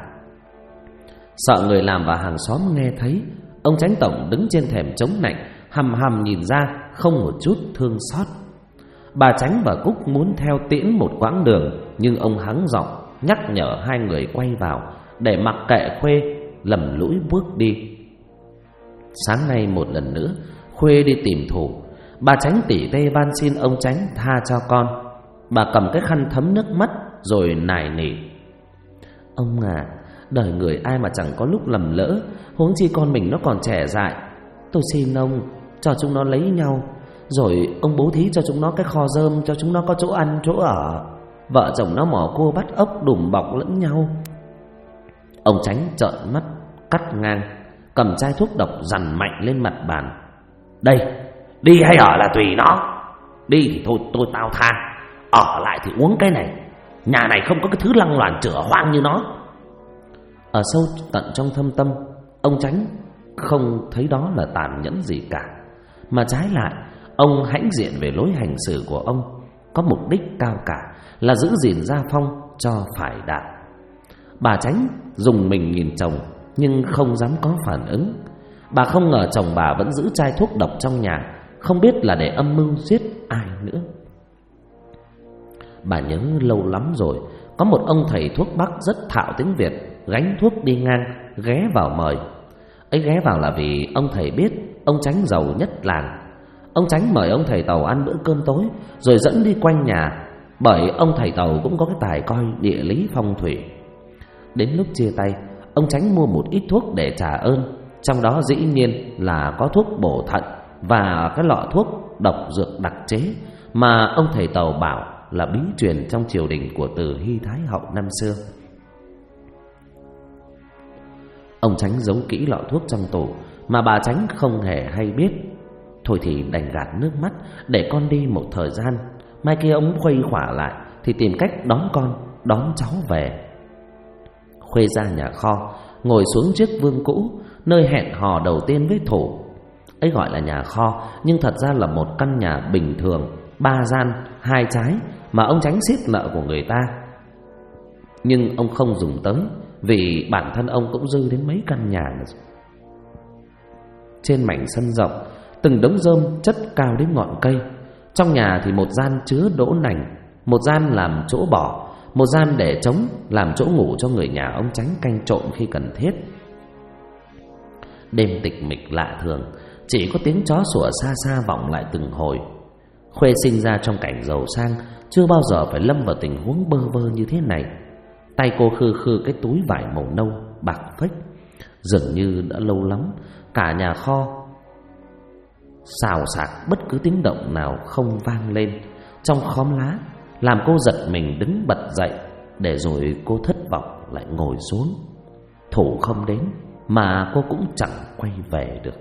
Sợ người làm và hàng xóm nghe thấy, ông Chánh tổng đứng trên thềm chống nạnh, hằm hằm nhìn ra, không một chút thương xót. Bà Chánh và Cúc muốn theo tiễn một quãng đường, nhưng ông hắng giọng nhắc nhở hai người quay vào, để mặc kệ Khuê lầm lũi bước đi. Sáng nay một lần nữa, Khuê đi tìm Thủ. Bà Chánh tỉ tê van xin ông Chánh tha cho con. Bà cầm cái khăn thấm nước mắt rồi nài nỉ: Ông à, đời người ai mà chẳng có lúc lầm lỡ, huống chi con mình nó còn trẻ dại. Tôi xin ông cho chúng nó lấy nhau, rồi ông bố thí cho chúng nó cái kho rơm, cho chúng nó có chỗ ăn chỗ ở. Vợ chồng nó mò cua bắt ốc đùm bọc lẫn nhau. Ông Chánh trợn mắt cắt ngang, cầm chai thuốc độc dằn mạnh lên mặt bàn: Đây, đi hay ở là tùy nó. Đi thì thôi tao tha, ở lại thì uống cái này. Nhà này không có cái thứ lăng loàn chửa hoang như nó. Ở sâu tận trong thâm tâm, ông Chánh không thấy đó là tàn nhẫn gì cả, mà trái lại ông hãnh diện về lối hành xử của ông, có mục đích cao cả là giữ gìn gia phong cho phải đạt. Bà Chánh dùng mình nhìn chồng nhưng không dám có phản ứng. Bà không ngờ chồng bà vẫn giữ chai thuốc độc trong nhà, không biết là để âm mưu giết ai nữa. Bà nhớ lâu lắm rồi, có một ông thầy thuốc Bắc rất thạo tiếng Việt, gánh thuốc đi ngang, ghé vào mời. Ấy ghé vào là vì ông thầy biết ông Chánh giàu nhất làng. Ông Chánh mời ông thầy Tàu ăn bữa cơm tối, rồi dẫn đi quanh nhà, bởi ông thầy Tàu cũng có cái tài coi địa lý phong thủy. Đến lúc chia tay, ông Chánh mua một ít thuốc để trả ơn, trong đó dĩ nhiên là có thuốc bổ thận và cái lọ thuốc độc dược đặc chế mà ông thầy Tàu bảo là bí truyền trong triều đình của Từ Hy Thái Hậu năm xưa. Ông Chánh giấu kỹ lọ thuốc trong tủ mà bà Chánh không hề hay biết. Thôi thì đành gạt nước mắt để con đi một thời gian, mai kia ông khuây khỏa lại thì tìm cách đón con, đón cháu về. Khuê ra nhà kho, ngồi xuống chiếc vương cũ, nơi hẹn hò đầu tiên với Thủ. Ấy gọi là nhà kho, nhưng thật ra là một căn nhà bình thường, 3 gian 2 trái mà ông Chánh xiết nợ của người ta. Nhưng ông không dùng tới, vì bản thân ông cũng dư đến mấy căn nhà nữa. Trên mảnh sân rộng, từng đống rơm chất cao đến ngọn cây. Trong nhà thì một gian chứa đỗ nành, một gian làm chỗ bỏ, một gian để trống làm chỗ ngủ cho người nhà ông Chánh canh trộm khi cần thiết. Đêm tịch mịch lạ thường, chỉ có tiếng chó sủa xa xa vọng lại từng hồi. Khuê sinh ra trong cảnh giàu sang, chưa bao giờ phải lâm vào tình huống bơ vơ như thế này. Tay cô khư khư cái túi vải màu nâu bạc phách. Dường như đã lâu lắm cả nhà kho xào xạc bất cứ tiếng động nào không vang lên trong khóm lá, làm cô giật mình đứng bật dậy, để rồi cô thất vọng lại ngồi xuống. Thủ không đến mà cô cũng chẳng quay về được.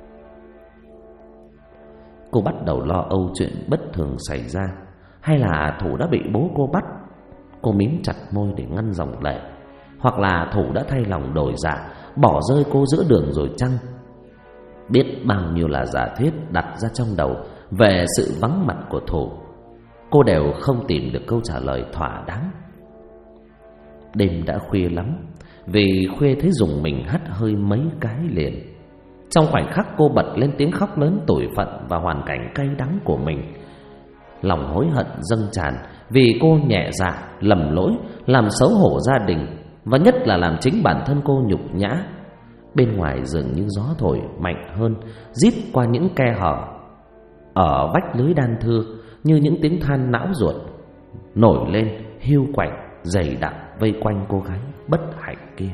Cô bắt đầu lo âu chuyện bất thường xảy ra, hay là Thủ đã bị bố cô bắt. Cô mím chặt môi để ngăn dòng lệ, hoặc là Thủ đã thay lòng đổi dạ, bỏ rơi cô giữa đường rồi chăng? Biết bao nhiêu là giả thuyết đặt ra trong đầu về sự vắng mặt của Thủ, cô đều không tìm được câu trả lời thỏa đáng. Đêm đã khuya lắm, vì Khuê thấy dùng mình hắt hơi mấy cái liền. Trong khoảnh khắc cô bật lên tiếng khóc lớn tủi phận và hoàn cảnh cay đắng của mình. Lòng hối hận dâng tràn vì cô nhẹ dạ, lầm lỗi, làm xấu hổ gia đình, và nhất là làm chính bản thân cô nhục nhã. Bên ngoài dường như gió thổi mạnh hơn, rít qua những khe hở ở vách lưới đan thưa, như những tiếng than não ruột nổi lên hiu quạnh dày đặc vây quanh cô gái bất hạnh kia.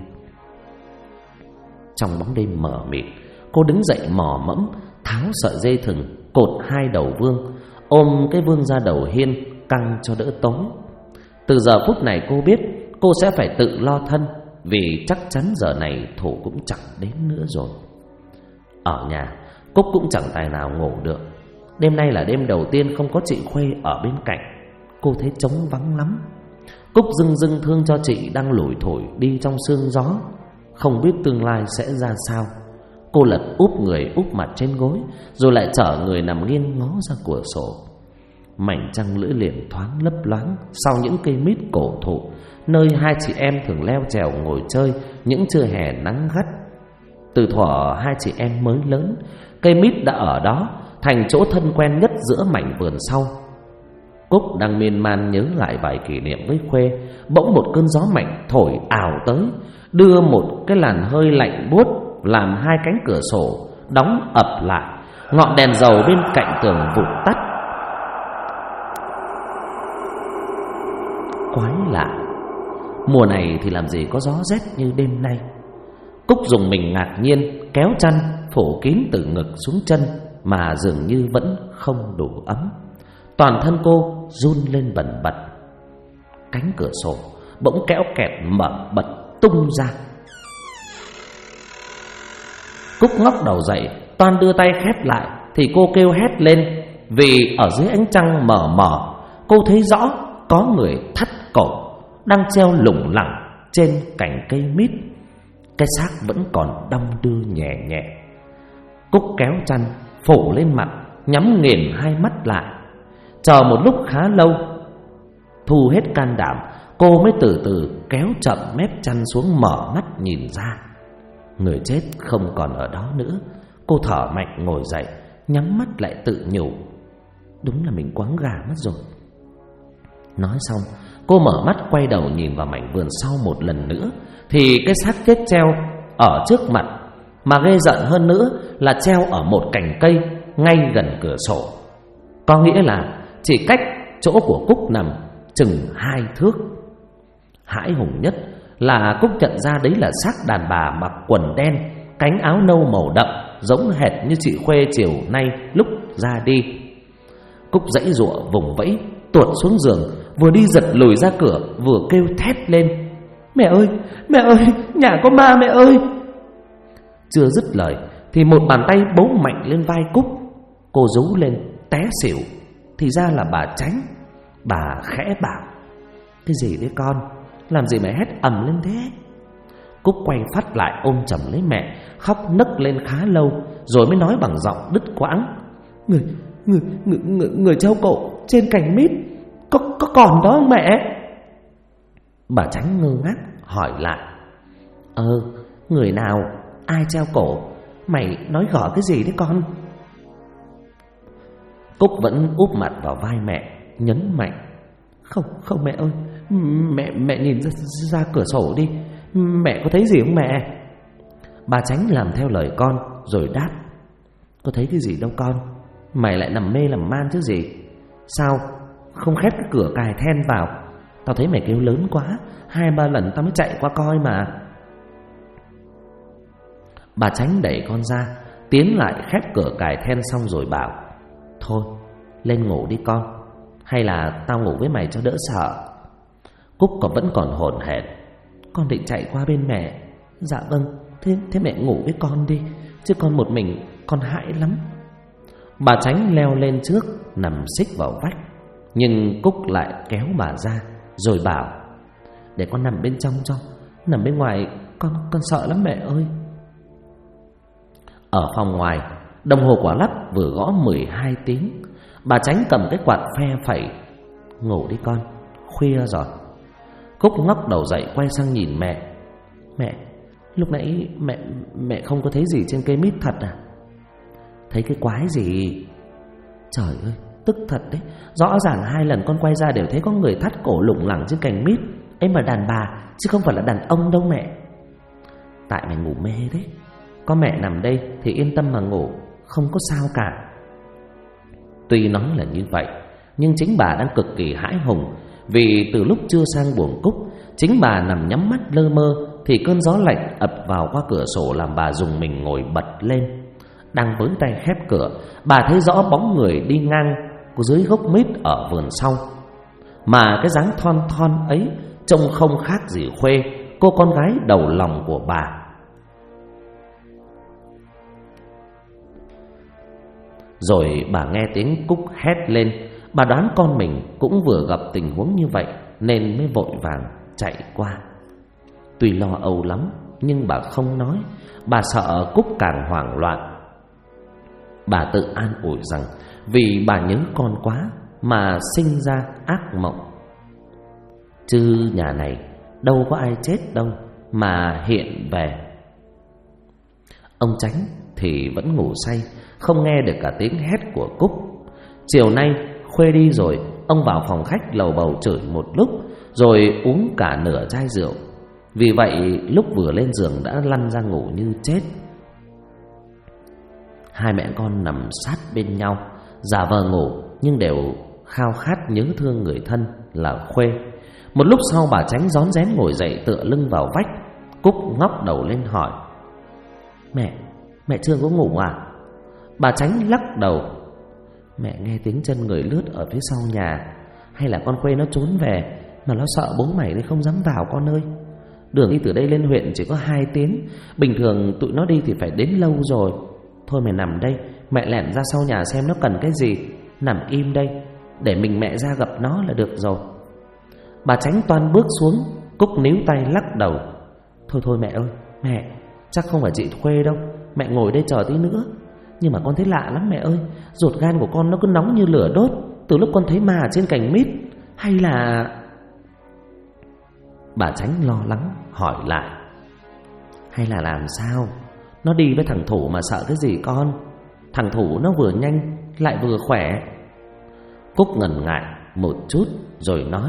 Trong bóng đêm mờ mịt, cô đứng dậy mò mẫm tháo sợi dây thừng cột 2 đầu vương, ôm cái vương ra đầu hiên căng cho đỡ tối. Từ giờ phút này cô biết cô sẽ phải tự lo thân, vì chắc chắn giờ này Thủ cũng chẳng đến nữa rồi. Ở nhà, Cúc cũng chẳng tài nào ngủ được. Đêm nay là đêm đầu tiên không có chị Khuê ở bên cạnh. Cô thấy trống vắng lắm. Cúc dưng dưng thương cho chị đang lủi thổi đi trong sương gió, không biết tương lai sẽ ra sao. Cô lật úp người úp mặt trên gối, rồi lại trở người nằm nghiêng ngó ra cửa sổ. Mảnh trăng lưỡi liềm thoáng lấp loáng sau những cây mít cổ thụ, nơi 2 chị em thường leo trèo ngồi chơi những trưa hè nắng gắt. Từ thuở 2 chị em mới lớn, cây mít đã ở đó thành chỗ thân quen nhất giữa mảnh vườn sau. Cúc đang miên man nhớ lại vài kỷ niệm với Khuê, bỗng một cơn gió mạnh thổi ào tới, đưa một cái làn hơi lạnh buốt làm 2 cánh cửa sổ đóng ập lại. Ngọn đèn dầu bên cạnh tường vụt tắt. Quái lạ, mùa này thì làm gì có gió rét như đêm nay. Cúc dùng mình ngạc nhiên kéo chăn phủ kín từ ngực xuống chân, mà dường như vẫn không đủ ấm. Toàn thân cô run lên bần bật. Cánh cửa sổ bỗng kéo kẹt mở bật tung ra. Cúc ngóc đầu dậy, toan đưa tay khép lại thì cô kêu hét lên, vì ở dưới ánh trăng mờ mờ cô thấy rõ có người thắt cổ đang treo lủng lẳng trên cành cây mít. Cái xác vẫn còn đong đưa nhẹ nhẹ. Cúc kéo chăn phủ lên mặt, nhắm nghiền 2 mắt lại. Chờ một lúc khá lâu, thu hết can đảm, cô mới từ từ kéo chậm mép chăn xuống, mở mắt nhìn ra. Người chết không còn ở đó nữa. Cô thở mạnh ngồi dậy, nhắm mắt lại tự nhủ, đúng là mình quáng gà mất rồi. Nói xong, cô mở mắt quay đầu nhìn vào mảnh vườn sau một lần nữa, thì cái xác chết treo ở trước mặt Mà ghê giận hơn nữa là treo ở một cành cây ngay gần cửa sổ. Có nghĩa là chỉ cách chỗ của Cúc nằm chừng 2 thước. Hãi hùng nhất là Cúc nhận ra đấy là xác đàn bà mặc quần đen, cánh áo nâu màu đậm, giống hệt như chị Khuê chiều nay lúc ra đi. Cúc giãy giụa vùng vẫy tuột xuống giường, vừa đi giật lùi ra cửa, vừa kêu thét lên: mẹ ơi, nhà có ma mẹ ơi! Chưa dứt lời thì một bàn tay bấu mạnh lên vai Cúc. Cô rú lên té xỉu. Thì ra là bà Chánh. Bà khẽ bảo: cái gì đấy con, làm gì mà hét ầm lên thế? Cúc quay phát lại ôm chầm lấy mẹ, khóc nấc lên khá lâu, rồi mới nói bằng giọng đứt quãng: Người treo cổ trên cành mít có còn đó không mẹ? Bà Chánh ngơ ngác hỏi lại: người nào, ai treo cổ? Mày nói gõ cái gì đấy con? Cúc vẫn úp mặt vào vai mẹ, nhấn mạnh: Không mẹ ơi, mẹ nhìn ra cửa sổ đi, mẹ có thấy gì không mẹ? Bà Chánh làm theo lời con rồi đáp: có thấy cái gì đâu con, mày lại nằm mê làm man chứ gì. Sao không khép cái cửa cài then vào? Tao thấy mày kêu lớn quá, 2-3 lần tao mới chạy qua coi mà. Bà Chánh đẩy con ra, tiến lại khép cửa cài then xong rồi bảo: thôi lên ngủ đi con, hay là tao ngủ với mày cho đỡ sợ. Cúc vẫn còn hổn hển: con định chạy qua bên mẹ. Dạ vâng, thế mẹ ngủ với con đi, chứ con một mình con hãi lắm. Bà Chánh leo lên trước, nằm xích vào vách, nhưng Cúc lại kéo bà ra rồi bảo: để con nằm bên trong cho, nằm bên ngoài con sợ lắm mẹ ơi. Ở phòng ngoài, đồng hồ quả lắc vừa gõ 12 tiếng. Bà Chánh cầm cái quạt phe phẩy: ngủ đi con, khuya rồi. Cúc ngóc đầu dậy quay sang nhìn mẹ: mẹ, lúc nãy mẹ không có thấy gì trên cây mít thật à? Thấy cái quái gì? Trời ơi, tức thật đấy. Rõ ràng 2 lần con quay ra đều thấy có người thắt cổ lủng lẳng trên cành mít ấy, mà đàn bà chứ không phải là đàn ông đâu mẹ. Tại mày ngủ mê đấy. Có mẹ nằm đây thì yên tâm mà ngủ, không có sao cả. Tuy nói là như vậy, nhưng chính bà đang cực kỳ hãi hùng. Vì từ lúc chưa sang buồng Cúc, chính bà nằm nhắm mắt lơ mơ thì cơn gió lạnh ập vào qua cửa sổ làm bà rùng mình ngồi bật lên. Đang với tay khép cửa, bà thấy rõ bóng người đi ngang dưới gốc mít ở vườn sau. Mà cái dáng thon thon ấy trông không khác gì Khuê, cô con gái đầu lòng của bà. Rồi bà nghe tiếng Cúc hét lên. Bà đoán con mình cũng vừa gặp tình huống như vậy nên mới vội vàng chạy qua. Tuy lo âu lắm nhưng bà không nói. Bà sợ Cúc càng hoảng loạn. Bà tự an ủi rằng vì bà nhớ con quá mà sinh ra ác mộng. Chứ nhà này đâu có ai chết đâu mà hiện về. Ông Chánh thì vẫn ngủ say, không nghe được cả tiếng hét của Cúc. Chiều nay Khuê đi rồi, ông vào phòng khách lầu bầu chửi một lúc, rồi uống cả nửa chai rượu. Vì vậy lúc vừa lên giường đã lăn ra ngủ như chết. Hai mẹ con nằm sát bên nhau, giả vờ ngủ nhưng đều khao khát nhớ thương người thân là Khuê. Một lúc sau bà Chánh rón rén ngồi dậy tựa lưng vào vách. Cúc ngóc đầu lên hỏi: Mẹ chưa có ngủ à? Bà Chánh lắc đầu: mẹ nghe tiếng chân người lướt ở phía sau nhà. Hay là con Khuê nó trốn về mà nó sợ bố mày nên không dám vào con ơi. Đường đi từ đây lên huyện chỉ có 2 tiếng, bình thường tụi nó đi thì phải đến lâu rồi. Thôi mày nằm đây, mẹ lẻn ra sau nhà xem nó cần cái gì. Nằm im đây, để mình mẹ ra gặp nó là được rồi. Bà Chánh toan bước xuống, Cúc níu tay lắc đầu: Thôi mẹ ơi, mẹ, chắc không phải chị Khuê đâu. Mẹ ngồi đây chờ tí nữa. Nhưng mà con thấy lạ lắm mẹ ơi, ruột gan của con nó cứ nóng như lửa đốt từ lúc con thấy ma trên cành mít. Hay là... Bà Chánh lo lắng hỏi lại: hay là làm sao? Nó đi với thằng Thủ mà sợ cái gì con? Thằng Thủ nó vừa nhanh lại vừa khỏe. Cúc ngần ngại một chút rồi nói: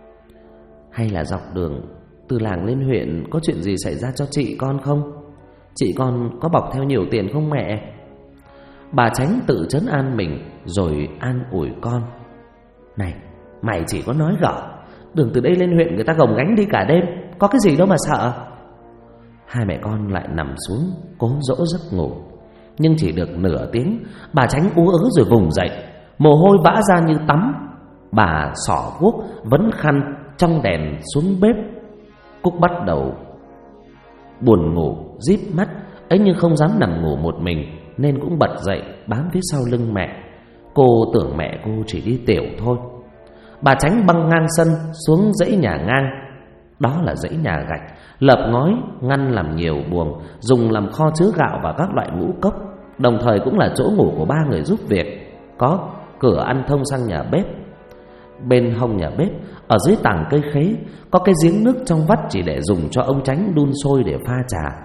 hay là dọc đường từ làng lên huyện có chuyện gì xảy ra cho chị con không? chị con có bọc theo nhiều tiền không mẹ? Bà Chánh tự trấn an mình rồi an ủi con. Này, mày chỉ có nói gở, đường từ đây lên huyện người ta gồng gánh đi cả đêm, có cái gì đâu mà sợ. Hai mẹ con lại nằm xuống cố dỗ giấc ngủ. Nhưng chỉ được nửa tiếng, bà Chánh ú ớ rồi vùng dậy, mồ hôi vã ra như tắm. Bà xỏ guốc vấn khăn trong đèn xuống bếp. Cúc bắt đầu buồn ngủ díp mắt ấy, nhưng không dám nằm ngủ một mình nên cũng bật dậy bám phía sau lưng mẹ. Cô tưởng mẹ cô chỉ đi tiểu thôi. Bà Chánh băng ngang sân xuống dãy nhà ngang. Đó là dãy nhà gạch lợp ngói, ngăn làm nhiều buồng, dùng làm kho chứa gạo và các loại ngũ cốc, đồng thời cũng là chỗ ngủ của 3 người giúp việc. Có cửa ăn thông sang nhà bếp. Bên hông nhà bếp, ở dưới tảng cây khế, có cái giếng nước trong vắt chỉ để dùng cho ông Chánh đun sôi để pha trà.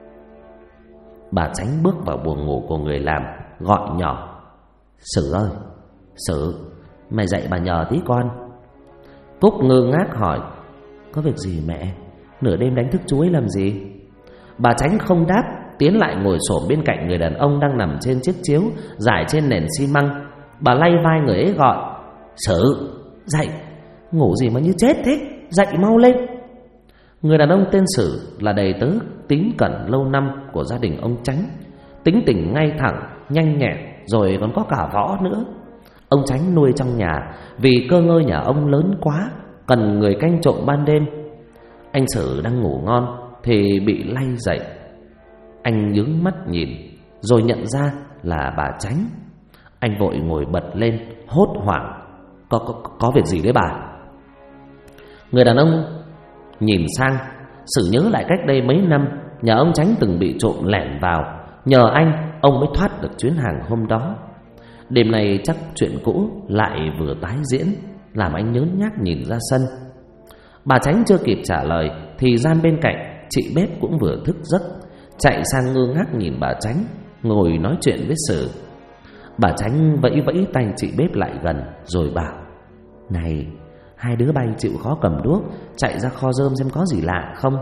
Bà Chánh bước vào buồng ngủ của người làm, gọi nhỏ: Sử ơi, Sử, mày dậy bà nhờ tí con. Cúc ngơ ngác hỏi: Có việc gì mẹ? Nửa đêm đánh thức chú ấy làm gì? Bà Chánh không đáp, tiến lại ngồi xổm bên cạnh người đàn ông đang nằm trên chiếc chiếu rải trên nền xi măng. Bà lay vai người ấy gọi: Sử, dậy, ngủ gì mà như chết thế, dậy mau lên. Người đàn ông tên Sử là đầy tớ tín cẩn lâu năm của gia đình ông Chánh, tính tình ngay thẳng, nhanh nhẹn, rồi còn có cả võ nữa. Ông Chánh nuôi trong nhà vì cơ ngơi nhà ông lớn quá, cần người canh trộm ban đêm. Anh Sử đang ngủ ngon thì bị lay dậy. Anh nhướng mắt nhìn rồi nhận ra là bà Chánh. Anh vội ngồi bật lên hốt hoảng: Có việc gì đấy bà? Người đàn ông nhìn sang. Sử nhớ lại cách đây mấy năm nhà ông Chánh từng bị trộm lẻn vào, nhờ anh ông mới thoát được chuyến hàng hôm đó. Đêm nay chắc chuyện cũ lại vừa tái diễn, làm anh nhớn nhác nhìn ra sân. Bà Chánh chưa kịp trả lời thì gian bên cạnh chị bếp cũng vừa thức giấc, chạy sang ngơ ngác nhìn bà Chánh ngồi nói chuyện với Sử. Bà Chánh vẫy vẫy tay chị bếp lại gần rồi bảo: Này, hai đứa bay chịu khó cầm đuốc chạy ra kho rơm xem có gì lạ không.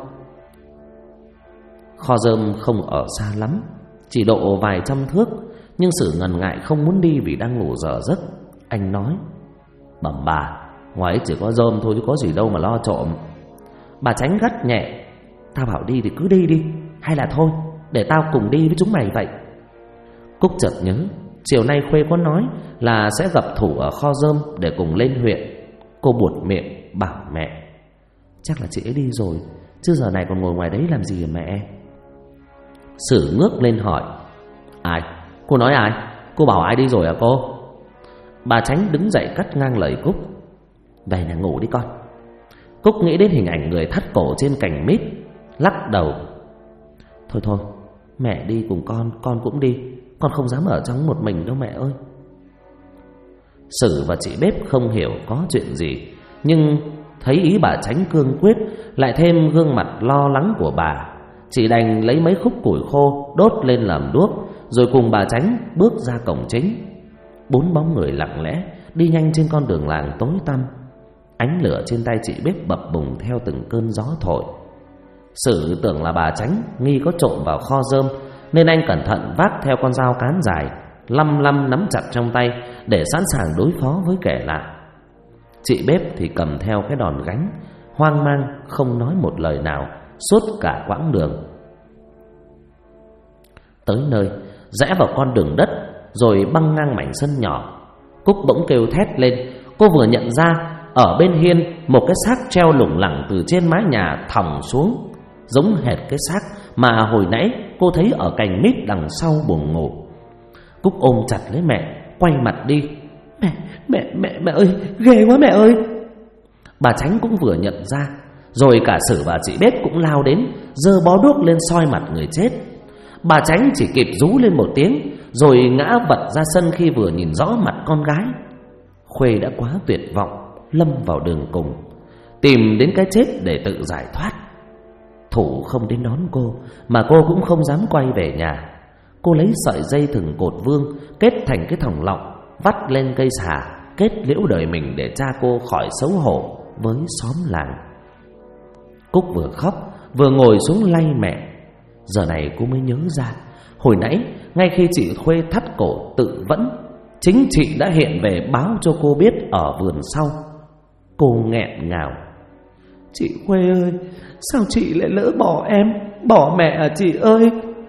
Kho rơm không ở xa lắm, chỉ độ vài trăm thước, nhưng Sử ngần ngại không muốn đi vì đang ngủ dở giấc. Anh nói: Bẩm bà, ngoài ấy chỉ có rơm thôi chứ có gì đâu mà lo trộm. Bà Chánh gắt nhẹ: Tao bảo đi thì cứ đi đi, hay là thôi để tao cùng đi với chúng mày vậy. Cúc chợt nhớ chiều nay Khuê có nói là sẽ gặp Thủ ở kho rơm để cùng lên huyện. Cô buột miệng bảo mẹ: Chắc là chị ấy đi rồi, chứ giờ này còn ngồi ngoài đấy làm gì hả mẹ? Sử ngước lên hỏi: Ai? Cô nói ai? Cô bảo ai đi rồi hả cô? Bà Chánh đứng dậy cắt ngang lời Cúc: Về nhà ngủ đi con. Cúc nghĩ đến hình ảnh người thắt cổ trên cành mít, lắc đầu: Thôi, mẹ đi cùng con cũng đi, con không dám ở trong một mình đâu mẹ ơi. Sử và chị bếp không hiểu có chuyện gì, nhưng thấy ý bà Chánh cương quyết, lại thêm gương mặt lo lắng của bà, chỉ đành lấy mấy khúc củi khô đốt lên làm đuốc, rồi cùng bà Chánh bước ra cổng chính. 4 bóng người lặng lẽ đi nhanh trên con đường làng tối tăm. Ánh lửa trên tay chị bếp bập bùng theo từng cơn gió thổi. Sử tưởng là bà Chánh nghi có trộm vào kho rơm, nên anh cẩn thận vác theo con dao cán dài, lăm nắm chặt trong tay để sẵn sàng đối phó với kẻ lạ. Chị bếp thì cầm theo cái đòn gánh, hoang mang không nói một lời nào suốt cả quãng đường. Tới nơi, rẽ vào con đường đất rồi băng ngang mảnh sân nhỏ, Cúc bỗng kêu thét lên. Cô vừa nhận ra ở bên hiên một cái xác treo lủng lẳng từ trên mái nhà thòng xuống, giống hệt cái xác mà hồi nãy cô thấy ở cành mít đằng sau buồng ngủ. Cúc ôm chặt lấy mẹ, quay mặt đi: Mẹ ơi, ghê quá mẹ ơi. Bà Chánh cũng vừa nhận ra, rồi cả Sử và chị bếp cũng lao đến, giơ bó đuốc lên soi mặt người chết. Bà Chánh chỉ kịp rú lên một tiếng rồi ngã vật ra sân khi vừa nhìn rõ mặt con gái. Khuê đã quá tuyệt vọng, lâm vào đường cùng, tìm đến cái chết để tự giải thoát. Thủ không đến đón cô, mà cô cũng không dám quay về nhà. Cô lấy sợi dây thừng cột vương kết thành cái thòng lọng, vắt lên cây xà, kết liễu đời mình để cha cô khỏi xấu hổ với xóm làng. Cúc vừa khóc vừa ngồi xuống lay mẹ. Giờ này cô mới nhớ ra, hồi nãy ngay khi chị Khuê thắt cổ tự vẫn, chính chị đã hiện về báo cho cô biết ở vườn sau. Cô nghẹn ngào: "Chị Khuê ơi, sao chị lại lỡ bỏ em, bỏ mẹ à chị ơi?"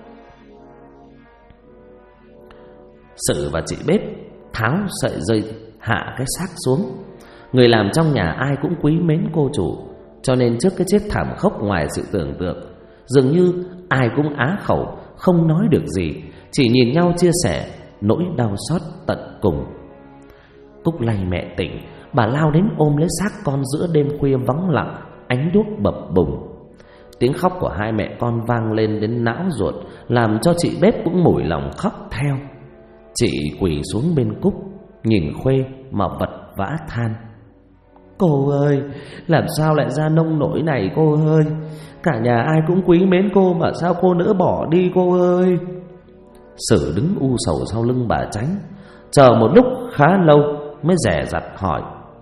Sử và chị Bếp tháo sợi dây hạ cái xác xuống. Người làm trong nhà ai cũng quý mến cô chủ, cho nên trước cái chết thảm khốc ngoài sự tưởng tượng, dường như ai cũng á khẩu, không nói được gì, chỉ nhìn nhau chia sẻ nỗi đau xót tận cùng. Cúc lay mẹ tỉnh, bà lao đến ôm lấy xác con giữa đêm khuya vắng lặng, ánh đuốc bập bùng. Tiếng khóc của hai mẹ con vang lên đến não ruột, làm cho chị Bếp cũng mủi lòng khóc theo. Chị quỳ xuống bên Cúc, nhìn Khuê mà vật vã than: "Cô ơi, làm sao lại ra nông nỗi này cô ơi? Cả nhà ai cũng quý mến cô mà sao cô nỡ bỏ đi cô ơi?" Sử đứng u sầu sau lưng bà Chánh, chờ một lúc khá lâu mới dè dặt hỏi: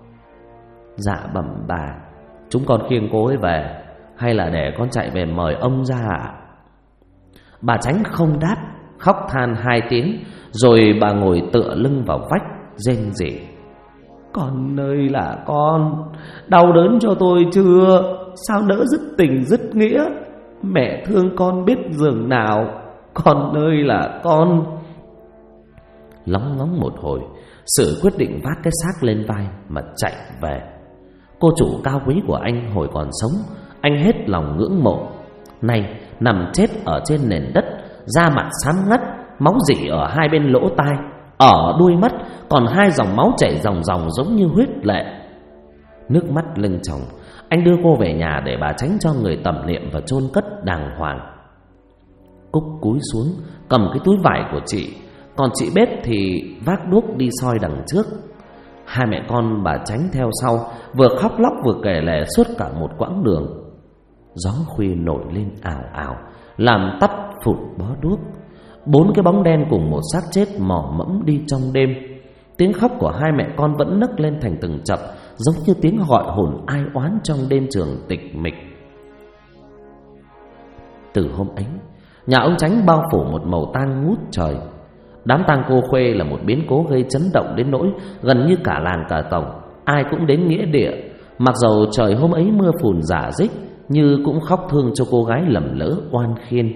"Dạ bẩm bà, chúng con khiêng cô ấy về, hay là để con chạy về mời ông ra ạ?" Bà Chánh không đáp, khóc than 2 tiếng, rồi bà ngồi tựa lưng vào vách rên rỉ: "Con ơi là con, đau đớn cho tôi chưa? Sao nỡ dứt tình dứt nghĩa? Mẹ thương con biết dường nào. Con ơi là con." Lóng ngóng một hồi, Sử quyết định vác cái xác lên vai mà chạy về. Cô chủ cao quý của anh hồi còn sống, anh hết lòng ngưỡng mộ. Nay nằm chết ở trên nền đất, da mặt xám ngắt, máu rỉ ở hai bên lỗ tai, ở đuôi mắt còn 2 dòng máu chảy ròng ròng giống như huyết lệ. Nước mắt lưng tròng, anh đưa cô về nhà để bà Chánh cho người tẩm liệm và chôn cất đàng hoàng. Cúc cúi xuống cầm cái túi vải của chị, còn chị Bếp thì vác đuốc đi soi đằng trước. Hai mẹ con bà Chánh theo sau, vừa khóc lóc vừa kể lể suốt cả một quãng đường. Gió khuya nổi lên ào ào, làm tắt phụt bó đuốc. 4 cái bóng đen cùng một xác chết mò mẫm đi trong đêm. Tiếng khóc của hai mẹ con vẫn nấc lên thành từng chập, giống như tiếng gọi hồn ai oán trong đêm trường tịch mịch. Từ hôm ấy, nhà ông Chánh bao phủ một màu tang ngút trời. Đám tang cô Khuê là một biến cố gây chấn động đến nỗi gần như cả làng cả tổng ai cũng đến nghĩa địa. Mặc dầu trời hôm ấy mưa phùn rả rích, như cũng khóc thương cho cô gái lầm lỡ oan khiên.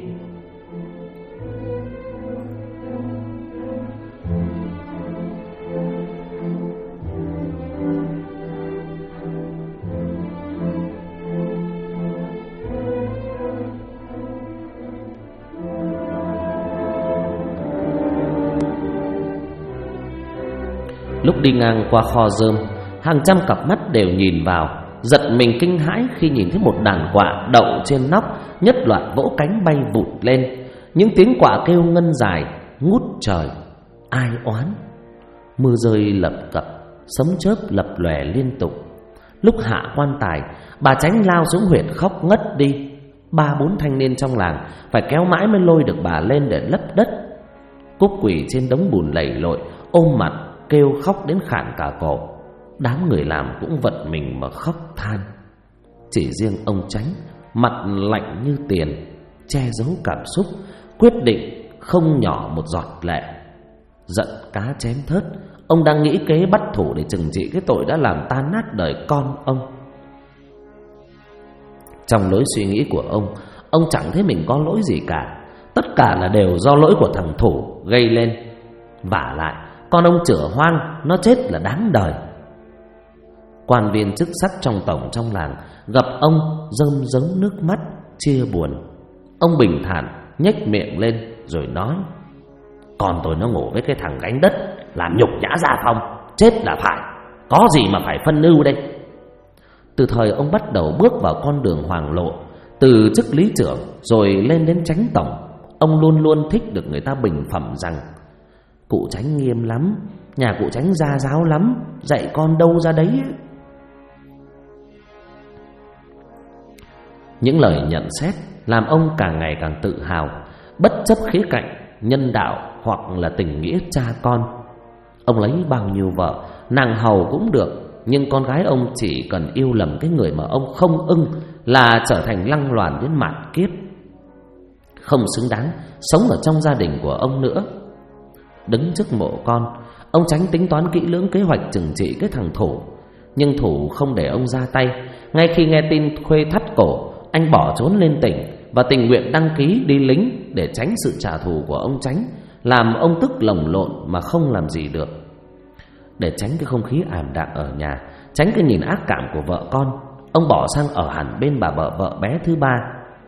Lúc đi ngang qua kho rơm, hàng trăm cặp mắt đều nhìn vào, giật mình kinh hãi khi nhìn thấy một đàn quạ đậu trên nóc, nhất loạt vỗ cánh bay vụt lên. Những tiếng quạ kêu ngân dài ngút trời, ai oán. Mưa rơi lập cập, sấm chớp lập lòe liên tục. Lúc hạ quan tài, bà Chánh lao xuống huyệt khóc ngất đi. 3-4 thanh niên trong làng phải kéo mãi mới lôi được bà lên để lấp đất. Cúc quỳ trên đống bùn lầy lội, ôm mặt kêu khóc đến khản cả cổ. Đám người làm cũng vật mình mà khóc than. Chỉ riêng ông Chánh mặt lạnh như tiền, che giấu cảm xúc, quyết định không nhỏ một giọt lệ. Giận cá chém thớt, ông đang nghĩ kế bắt thủ để trừng trị cái tội đã làm tan nát đời con ông. Trong lối suy nghĩ của ông chẳng thấy mình có lỗi gì cả. Tất cả là đều do lỗi của thằng Thủ gây lên. Vả lại con ông chửa hoang, nó chết là đáng đời. Quan viên chức sắc trong tổng trong làng gặp ông rơm rớm nước mắt chia buồn. Ông bình thản nhếch miệng lên rồi nói: "Con tôi nó ngủ với cái thằng gánh đất, làm nhục nhã gia phong, chết là phải, có gì mà phải phân ưu đây." Từ thời ông bắt đầu bước vào con đường hoàng lộ, từ chức lý trưởng rồi lên đến chánh tổng, ông luôn luôn thích được người ta bình phẩm rằng: "Cụ Chánh nghiêm lắm, nhà cụ Chánh gia giáo lắm, dạy con đâu ra đấy." Những lời nhận xét làm ông càng ngày càng tự hào, bất chấp khía cạnh nhân đạo hoặc là tình nghĩa cha con. Ông lấy bao nhiêu vợ, nàng hầu cũng được, nhưng con gái ông chỉ cần yêu lầm cái người mà ông không ưng là trở thành lăng loàn đến mạt kiếp. không xứng đáng sống ở trong gia đình của ông nữa. Đứng trước mộ con, ông Chánh tính toán kỹ lưỡng kế hoạch trừng trị cái thằng Thủ. Nhưng Thủ không để ông ra tay. Ngay khi nghe tin Khuê thắt cổ, anh bỏ trốn lên tỉnh và tình nguyện đăng ký đi lính để tránh sự trả thù của ông Chánh, làm ông tức lồng lộn mà không làm gì được. Để tránh cái không khí ảm đạm ở nhà, tránh cái nhìn ác cảm của vợ con, ông bỏ sang ở hẳn bên bà vợ bé thứ ba,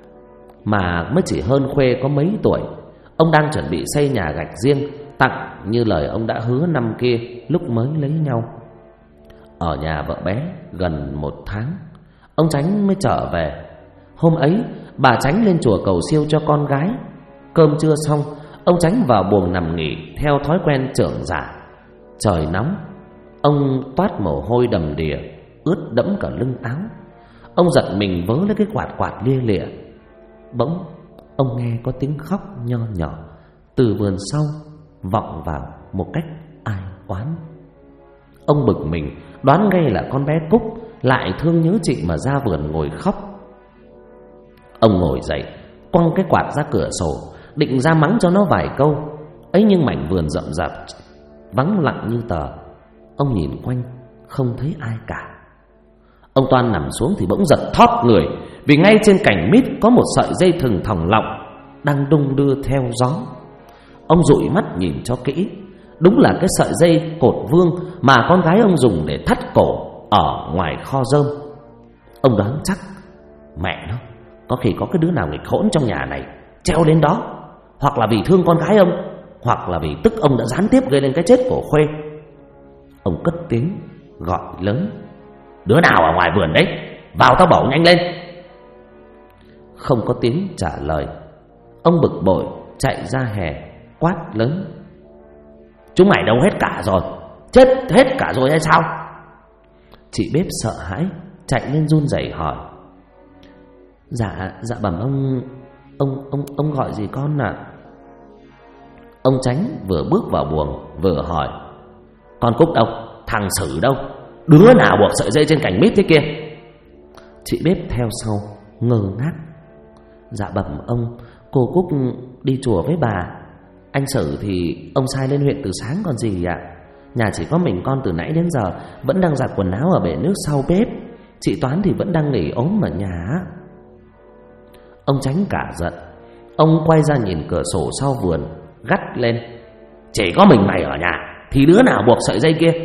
mà mới chỉ hơn Khuê có mấy tuổi. Ông đang chuẩn bị xây nhà gạch riêng tặng như lời ông đã hứa năm kia lúc mới lấy nhau. Ở nhà vợ bé gần 1 tháng, ông Chánh mới trở về. Hôm ấy bà Chánh lên chùa cầu siêu cho con gái. Cơm trưa xong, ông Chánh vào buồng nằm nghỉ theo thói quen trưởng giả. Trời nóng, ông toát mồ hôi đầm đìa, ướt đẫm cả lưng áo. Ông giật mình vớ lấy cái quạt lia lịa. Bỗng ông nghe có tiếng khóc nho nhỏ từ vườn sau vọng vào một cách ai oán. Ông bực mình, đoán ngay là con bé Cúc lại thương nhớ chị mà ra vườn ngồi khóc. Ông ngồi dậy, quăng cái quạt ra cửa sổ, định ra mắng cho nó vài câu. Ấy nhưng mảnh vườn rậm rạp vắng lặng như tờ. Ông nhìn quanh không thấy ai cả. Ông toan nằm xuống thì bỗng giật thót người, vì ngay trên cành mít có một sợi dây thừng thòng lọng đang đung đưa theo gió. Ông dụi mắt nhìn cho kỹ. Đúng là cái sợi dây cột vương mà con gái ông dùng để thắt cổ ở ngoài kho rơm. Ông đoán chắc mẹ nó, có khi có cái đứa nào nghịch hỗn trong nhà này treo đến đó, hoặc là vì thương con gái ông, hoặc là vì tức ông đã gián tiếp gây lên cái chết của Khuê. Ông cất tiếng gọi lớn: "Đứa nào ở ngoài vườn đấy? Vào tao bảo nhanh lên!" Không có tiếng trả lời. Ông bực bội chạy ra hè quát lớn: "Chúng mày đâu hết cả rồi? Chết hết cả rồi hay sao?" Chị bếp sợ hãi chạy lên run rẩy hỏi: Dạ bẩm ông gọi gì con ạ?" Ông Chánh vừa bước vào buồng vừa hỏi: "Con Cúc đâu? Thằng Sử đâu? Đứa nào buộc sợi dây trên cành mít thế kia?" Chị bếp theo sau ngơ ngác: "Dạ bẩm ông, cô Cúc đi chùa với bà. Anh Sử thì ông sai lên huyện từ sáng còn gì ạ. Nhà chỉ có mình con từ nãy đến giờ vẫn đang giặt quần áo ở bể nước sau bếp. Chị Toán thì vẫn đang nghỉ ốm ở nhà." Ông Chánh cả giận. Ông quay ra nhìn cửa sổ sau vườn, gắt lên: "Chỉ có mình mày ở nhà thì đứa nào buộc sợi dây kia?"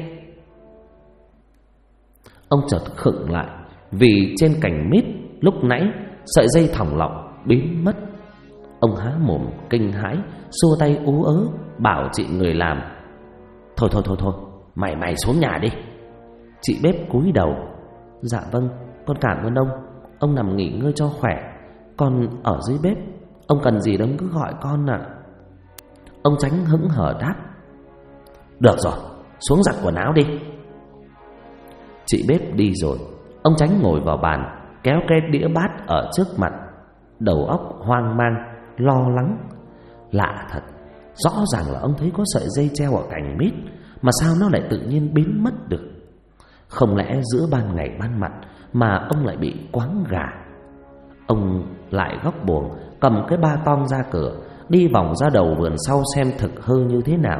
Ông chợt khựng lại, vì trên cành mít lúc nãy sợi dây thòng lọng biến mất. Ông há mồm kinh hãi, xua tay ú ớ bảo chị người làm: Thôi, mày xuống nhà đi." Chị bếp cúi đầu: "Dạ vâng, con cảm ơn ông nằm nghỉ ngơi cho khỏe. Con ở dưới bếp, ông cần gì đâu cứ gọi con ạ." Ông Chánh hững hờ đáp: "Được rồi, xuống giặt quần áo đi." Chị bếp đi rồi. Ông Chánh ngồi vào bàn, kéo cái đĩa bát ở trước mặt, đầu óc hoang mang, lo lắng. Lạ thật, rõ ràng là ông thấy có sợi dây treo ở cành mít, mà sao nó lại tự nhiên biến mất được? Không lẽ giữa ban ngày ban mặt mà ông lại bị quáng gà? Ông lại góc buồng, cầm cái ba tong ra cửa, đi vòng ra đầu vườn sau xem thực hư như thế nào.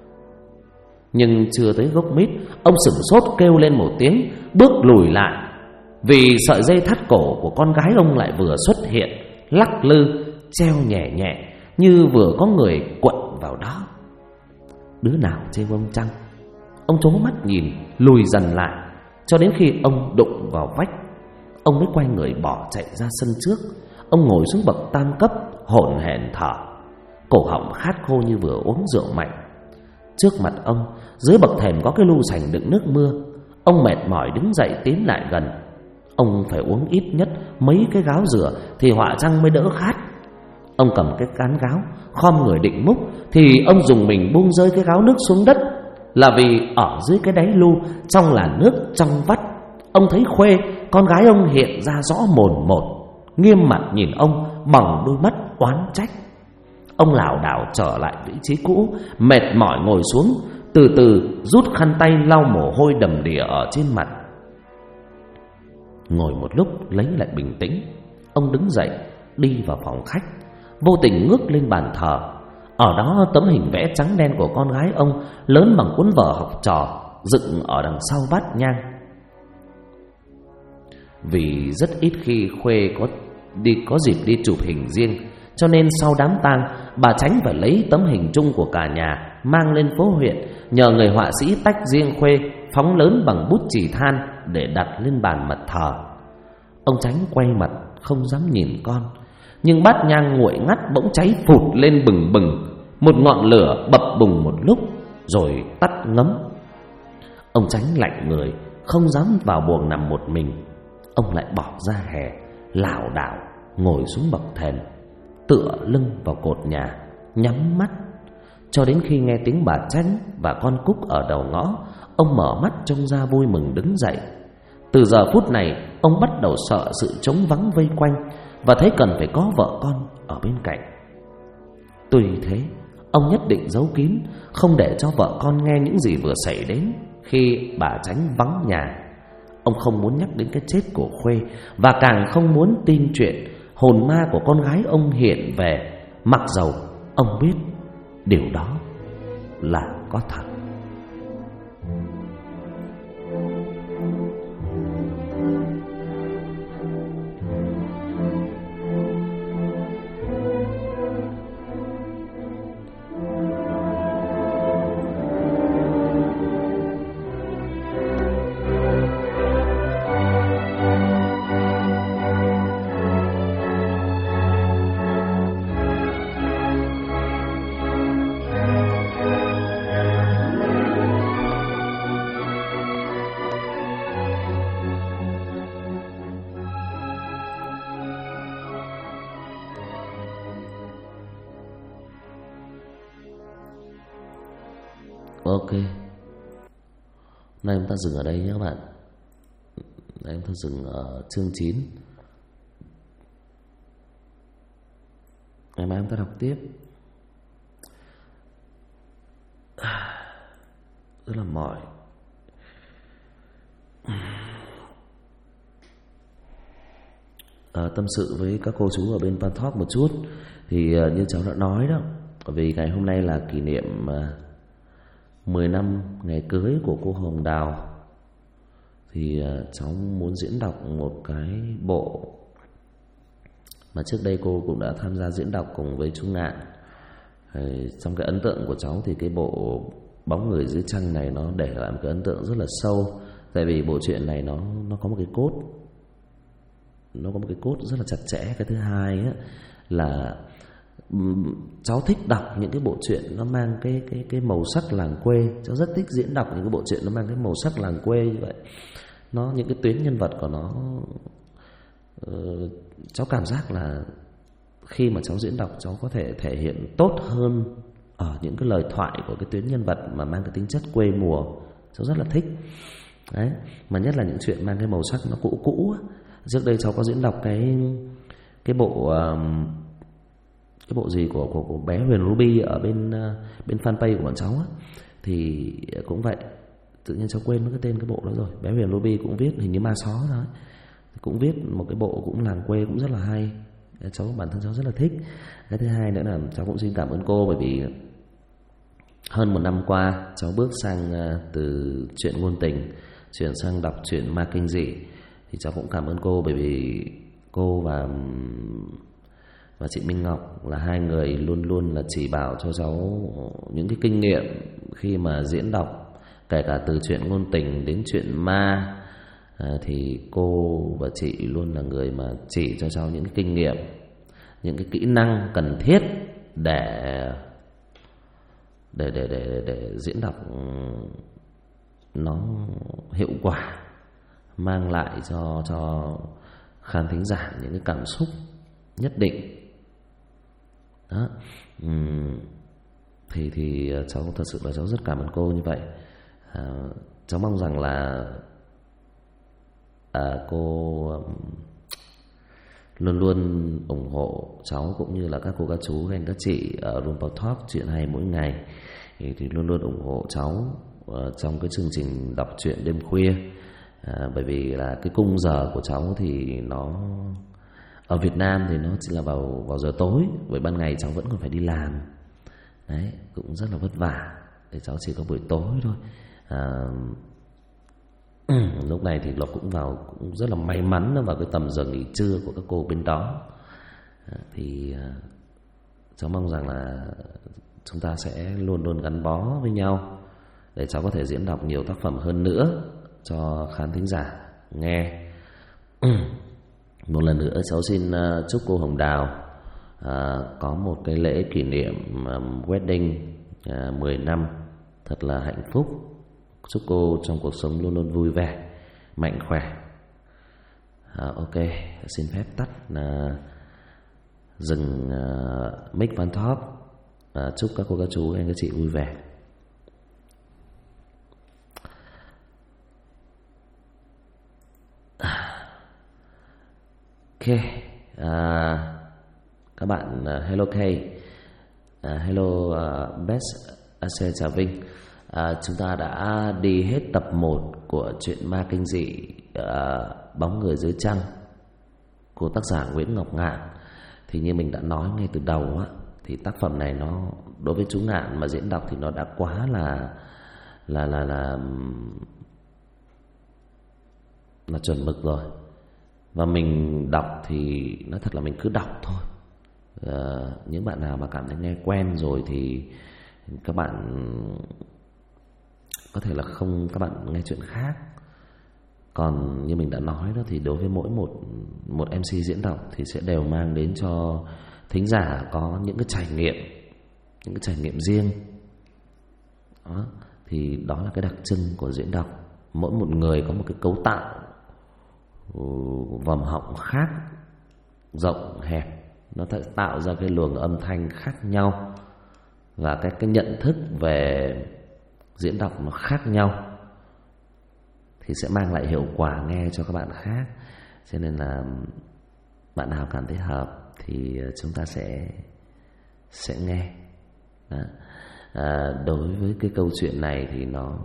Nhưng chưa tới gốc mít, ông sửng sốt kêu lên một tiếng, bước lùi lại, vì sợi dây thắt cổ của con gái ông lại vừa xuất hiện, lắc lư, treo nhẹ nhẹ như vừa có người quặn vào đó. Đứa nào trêu ông chăng? Ông trố mắt nhìn, lùi dần lại, cho đến khi ông đụng vào vách, ông mới quay người bỏ chạy ra sân trước. Ông ngồi xuống bậc tam cấp, hổn hển thở, cổ họng khát khô như vừa uống rượu mạnh. Trước mặt ông, dưới bậc thềm có cái lu sành đựng nước mưa. Ông mệt mỏi đứng dậy tiến lại gần. Ông phải uống ít nhất mấy cái gáo rửa thì họa răng mới đỡ khát. Ông cầm cái cán gáo, khom người định múc, thì ông dùng mình buông rơi cái gáo nước xuống đất, là vì ở dưới cái đáy lu, trong là nước trong vắt. Ông thấy Khuê, con gái ông hiện ra rõ mồn một, nghiêm mặt nhìn ông bằng đôi mắt oán trách. Ông lảo đảo trở lại vị trí cũ, mệt mỏi ngồi xuống, từ từ rút khăn tay lau mồ hôi đầm đìa ở trên mặt. Ngồi một lúc lấy lại bình tĩnh, ông đứng dậy đi vào phòng khách. vô tình ngước lên bàn thờ. Ở đó tấm hình vẽ trắng đen của con gái ông lớn bằng cuốn vở học trò dựng ở đằng sau bát nhang. Vì rất ít khi Khuê có dịp đi chụp hình riêng, cho nên sau đám tang, bà Chánh phải lấy tấm hình chung của cả nhà mang lên phố huyện, nhờ người họa sĩ tách riêng Khuê, phóng lớn bằng bút chì than để đặt lên bàn mật thờ. Ông Chánh quay mặt không dám nhìn con, nhưng bát nhang nguội ngắt bỗng cháy phụt lên bừng bừng, một ngọn lửa bập bùng một lúc rồi tắt ngấm. Ông Chánh lạnh người, không dám vào buồng nằm một mình. Ông lại bỏ ra hè, lảo đảo ngồi xuống bậc thềm, tựa lưng vào cột nhà, nhắm mắt cho đến khi nghe tiếng bà Chánh và con Cúc ở đầu ngõ. Ông mở mắt trông ra vui mừng đứng dậy. Từ giờ phút này, ông bắt đầu sợ sự trống vắng vây quanh và thấy cần phải có vợ con ở bên cạnh. Tuy thế, ông nhất định giấu kín, không để cho vợ con nghe những gì vừa xảy đến khi bà Chánh vắng nhà. Ông không muốn nhắc đến cái chết của Khuê, và càng không muốn tin chuyện hồn ma của con gái ông hiện về, mặc dầu ông biết điều đó là có thật. Ok, nay chúng ta dừng ở đây nhé các bạn. Nay chúng ta dừng ở chương 9. Ngày mai chúng ta đọc tiếp. Rất là mỏi. Tâm sự với các cô chú ở bên Pan Talk một chút. Thì như cháu đã nói đó, vì ngày hôm nay là kỷ niệm 10 năm ngày cưới của cô Hồng Đào, thì cháu muốn diễn đọc một cái bộ mà trước đây cô cũng đã tham gia diễn đọc cùng với chú Ngạn. Trong cái ấn tượng của cháu thì cái bộ Bóng Người Dưới Trăng này nó để lại một cái ấn tượng rất là sâu. Tại vì bộ truyện này nó có một cái cốt, nó có một cái cốt rất là chặt chẽ. Cái thứ hai á, là cháu thích đọc những cái bộ truyện nó mang cái màu sắc làng quê. Cháu rất thích diễn đọc những cái bộ truyện nó mang cái màu sắc làng quê như vậy. Nó những cái tuyến nhân vật của nó, cháu cảm giác là khi mà cháu diễn đọc, cháu có thể thể hiện tốt hơn ở những cái lời thoại của cái tuyến nhân vật mà mang cái tính chất quê mùa. Cháu rất là thích. Đấy, mà nhất là những chuyện mang cái màu sắc nó cũ cũ. Trước đây cháu có diễn đọc cái bộ gì của bé Huyền Ruby ở bên fanpage của bọn cháu á, thì cũng vậy. Tự nhiên cháu quên mất cái tên cái bộ đó rồi. Bé Huyền Ruby cũng viết hình như Ma Só đó, cũng viết một cái bộ cũng làng quê cũng rất là hay. Bản thân cháu rất là thích. Cái thứ hai nữa là cháu cũng xin cảm ơn cô, bởi vì hơn 1 năm qua cháu bước sang từ chuyện ngôn tình chuyển sang đọc truyện ma kinh dị. Thì cháu cũng cảm ơn cô, bởi vì cô và chị Minh Ngọc là hai người luôn luôn là chỉ bảo cho cháu những cái kinh nghiệm khi mà diễn đọc, kể cả từ chuyện ngôn tình đến chuyện ma. Thì cô và chị luôn là người mà chỉ cho cháu những cái kinh nghiệm, những cái kỹ năng cần thiết để diễn đọc nó hiệu quả, mang lại cho khán thính giả những cái cảm xúc nhất định đó. Thì cháu thật sự là cháu rất cảm ơn cô như vậy. Cháu mong rằng là cô luôn luôn ủng hộ cháu, cũng như là các cô các chú các anh các chị ở Room Talk chuyện hay mỗi ngày, thì luôn luôn ủng hộ cháu trong cái chương trình đọc truyện đêm khuya. Bởi vì là cái cung giờ của cháu thì nó Ở Việt Nam thì nó chỉ là vào giờ tối, bởi ban ngày cháu vẫn còn phải đi làm. Đấy, cũng rất là vất vả. Để cháu chỉ có buổi tối thôi. Lúc này thì nó cũng rất là may mắn, nó vào cái tầm giờ nghỉ trưa của các cô bên đó. Thì cháu mong rằng là chúng ta sẽ luôn luôn gắn bó với nhau, để cháu có thể diễn đọc nhiều tác phẩm hơn nữa cho khán thính giả nghe. Một lần nữa cháu xin chúc cô Hồng Đào có một cái lễ kỷ niệm wedding 10 năm thật là hạnh phúc. Chúc cô trong cuộc sống luôn luôn vui vẻ, mạnh khỏe. Ok, xin phép tắt dừng mic Van Top. Chúc các cô, các chú, anh các chị vui vẻ. Ok, các bạn hello Kay, hello Best, chào Vinh. Chúng ta đã đi hết tập 1 của truyện ma kinh dị Bóng Người Dưới Trăng của tác giả Nguyễn Ngọc Ngạn. Thì như mình đã nói ngay từ đầu á, thì tác phẩm này nó đối với chú Ngạn mà diễn đọc thì nó đã quá là chuẩn mực rồi. Và mình đọc thì nói thật là mình cứ đọc thôi. Những bạn nào mà cảm thấy nghe quen rồi thì các bạn có thể là không, các bạn nghe chuyện khác. Còn như mình đã nói đó, thì đối với mỗi một MC diễn đọc thì sẽ đều mang đến cho thính giả có những cái trải nghiệm riêng. Đó, thì đó là cái đặc trưng của diễn đọc. Mỗi một người có một cái cấu tạo vòm họng khác, rộng hẹp, nó tạo ra cái luồng âm thanh khác nhau, và cái nhận thức về diễn đọc nó khác nhau, thì sẽ mang lại hiệu quả nghe cho các bạn khác. Cho nên là bạn nào cảm thấy hợp thì chúng ta sẽ nghe. Đó. Đối với cái câu chuyện này thì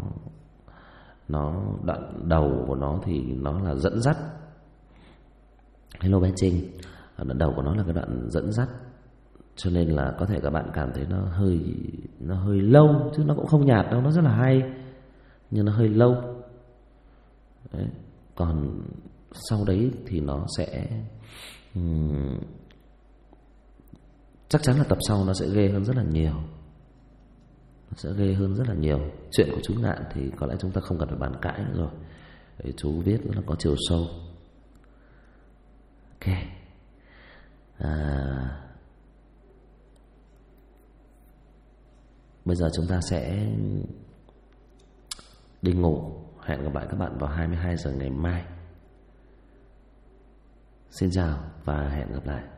nó đoạn đầu của nó thì nó là dẫn dắt. Hello bé Trinh. Đoạn đầu của nó là cái đoạn dẫn dắt, cho nên là có thể các bạn cảm thấy nó hơi lâu, chứ nó cũng không nhạt đâu, nó rất là hay, nhưng nó hơi lâu. Đấy. Còn sau đấy thì nó sẽ chắc chắn là tập sau nó sẽ ghê hơn rất là nhiều. Nó sẽ ghê hơn rất là nhiều. Chuyện của chú Ngạn thì có lẽ chúng ta không cần phải bàn cãi nữa rồi. Để chú viết rất là có chiều sâu. Ok. Bây giờ chúng ta sẽ đi ngủ. Hẹn gặp lại các bạn vào 22 giờ ngày mai. Xin chào và hẹn gặp lại.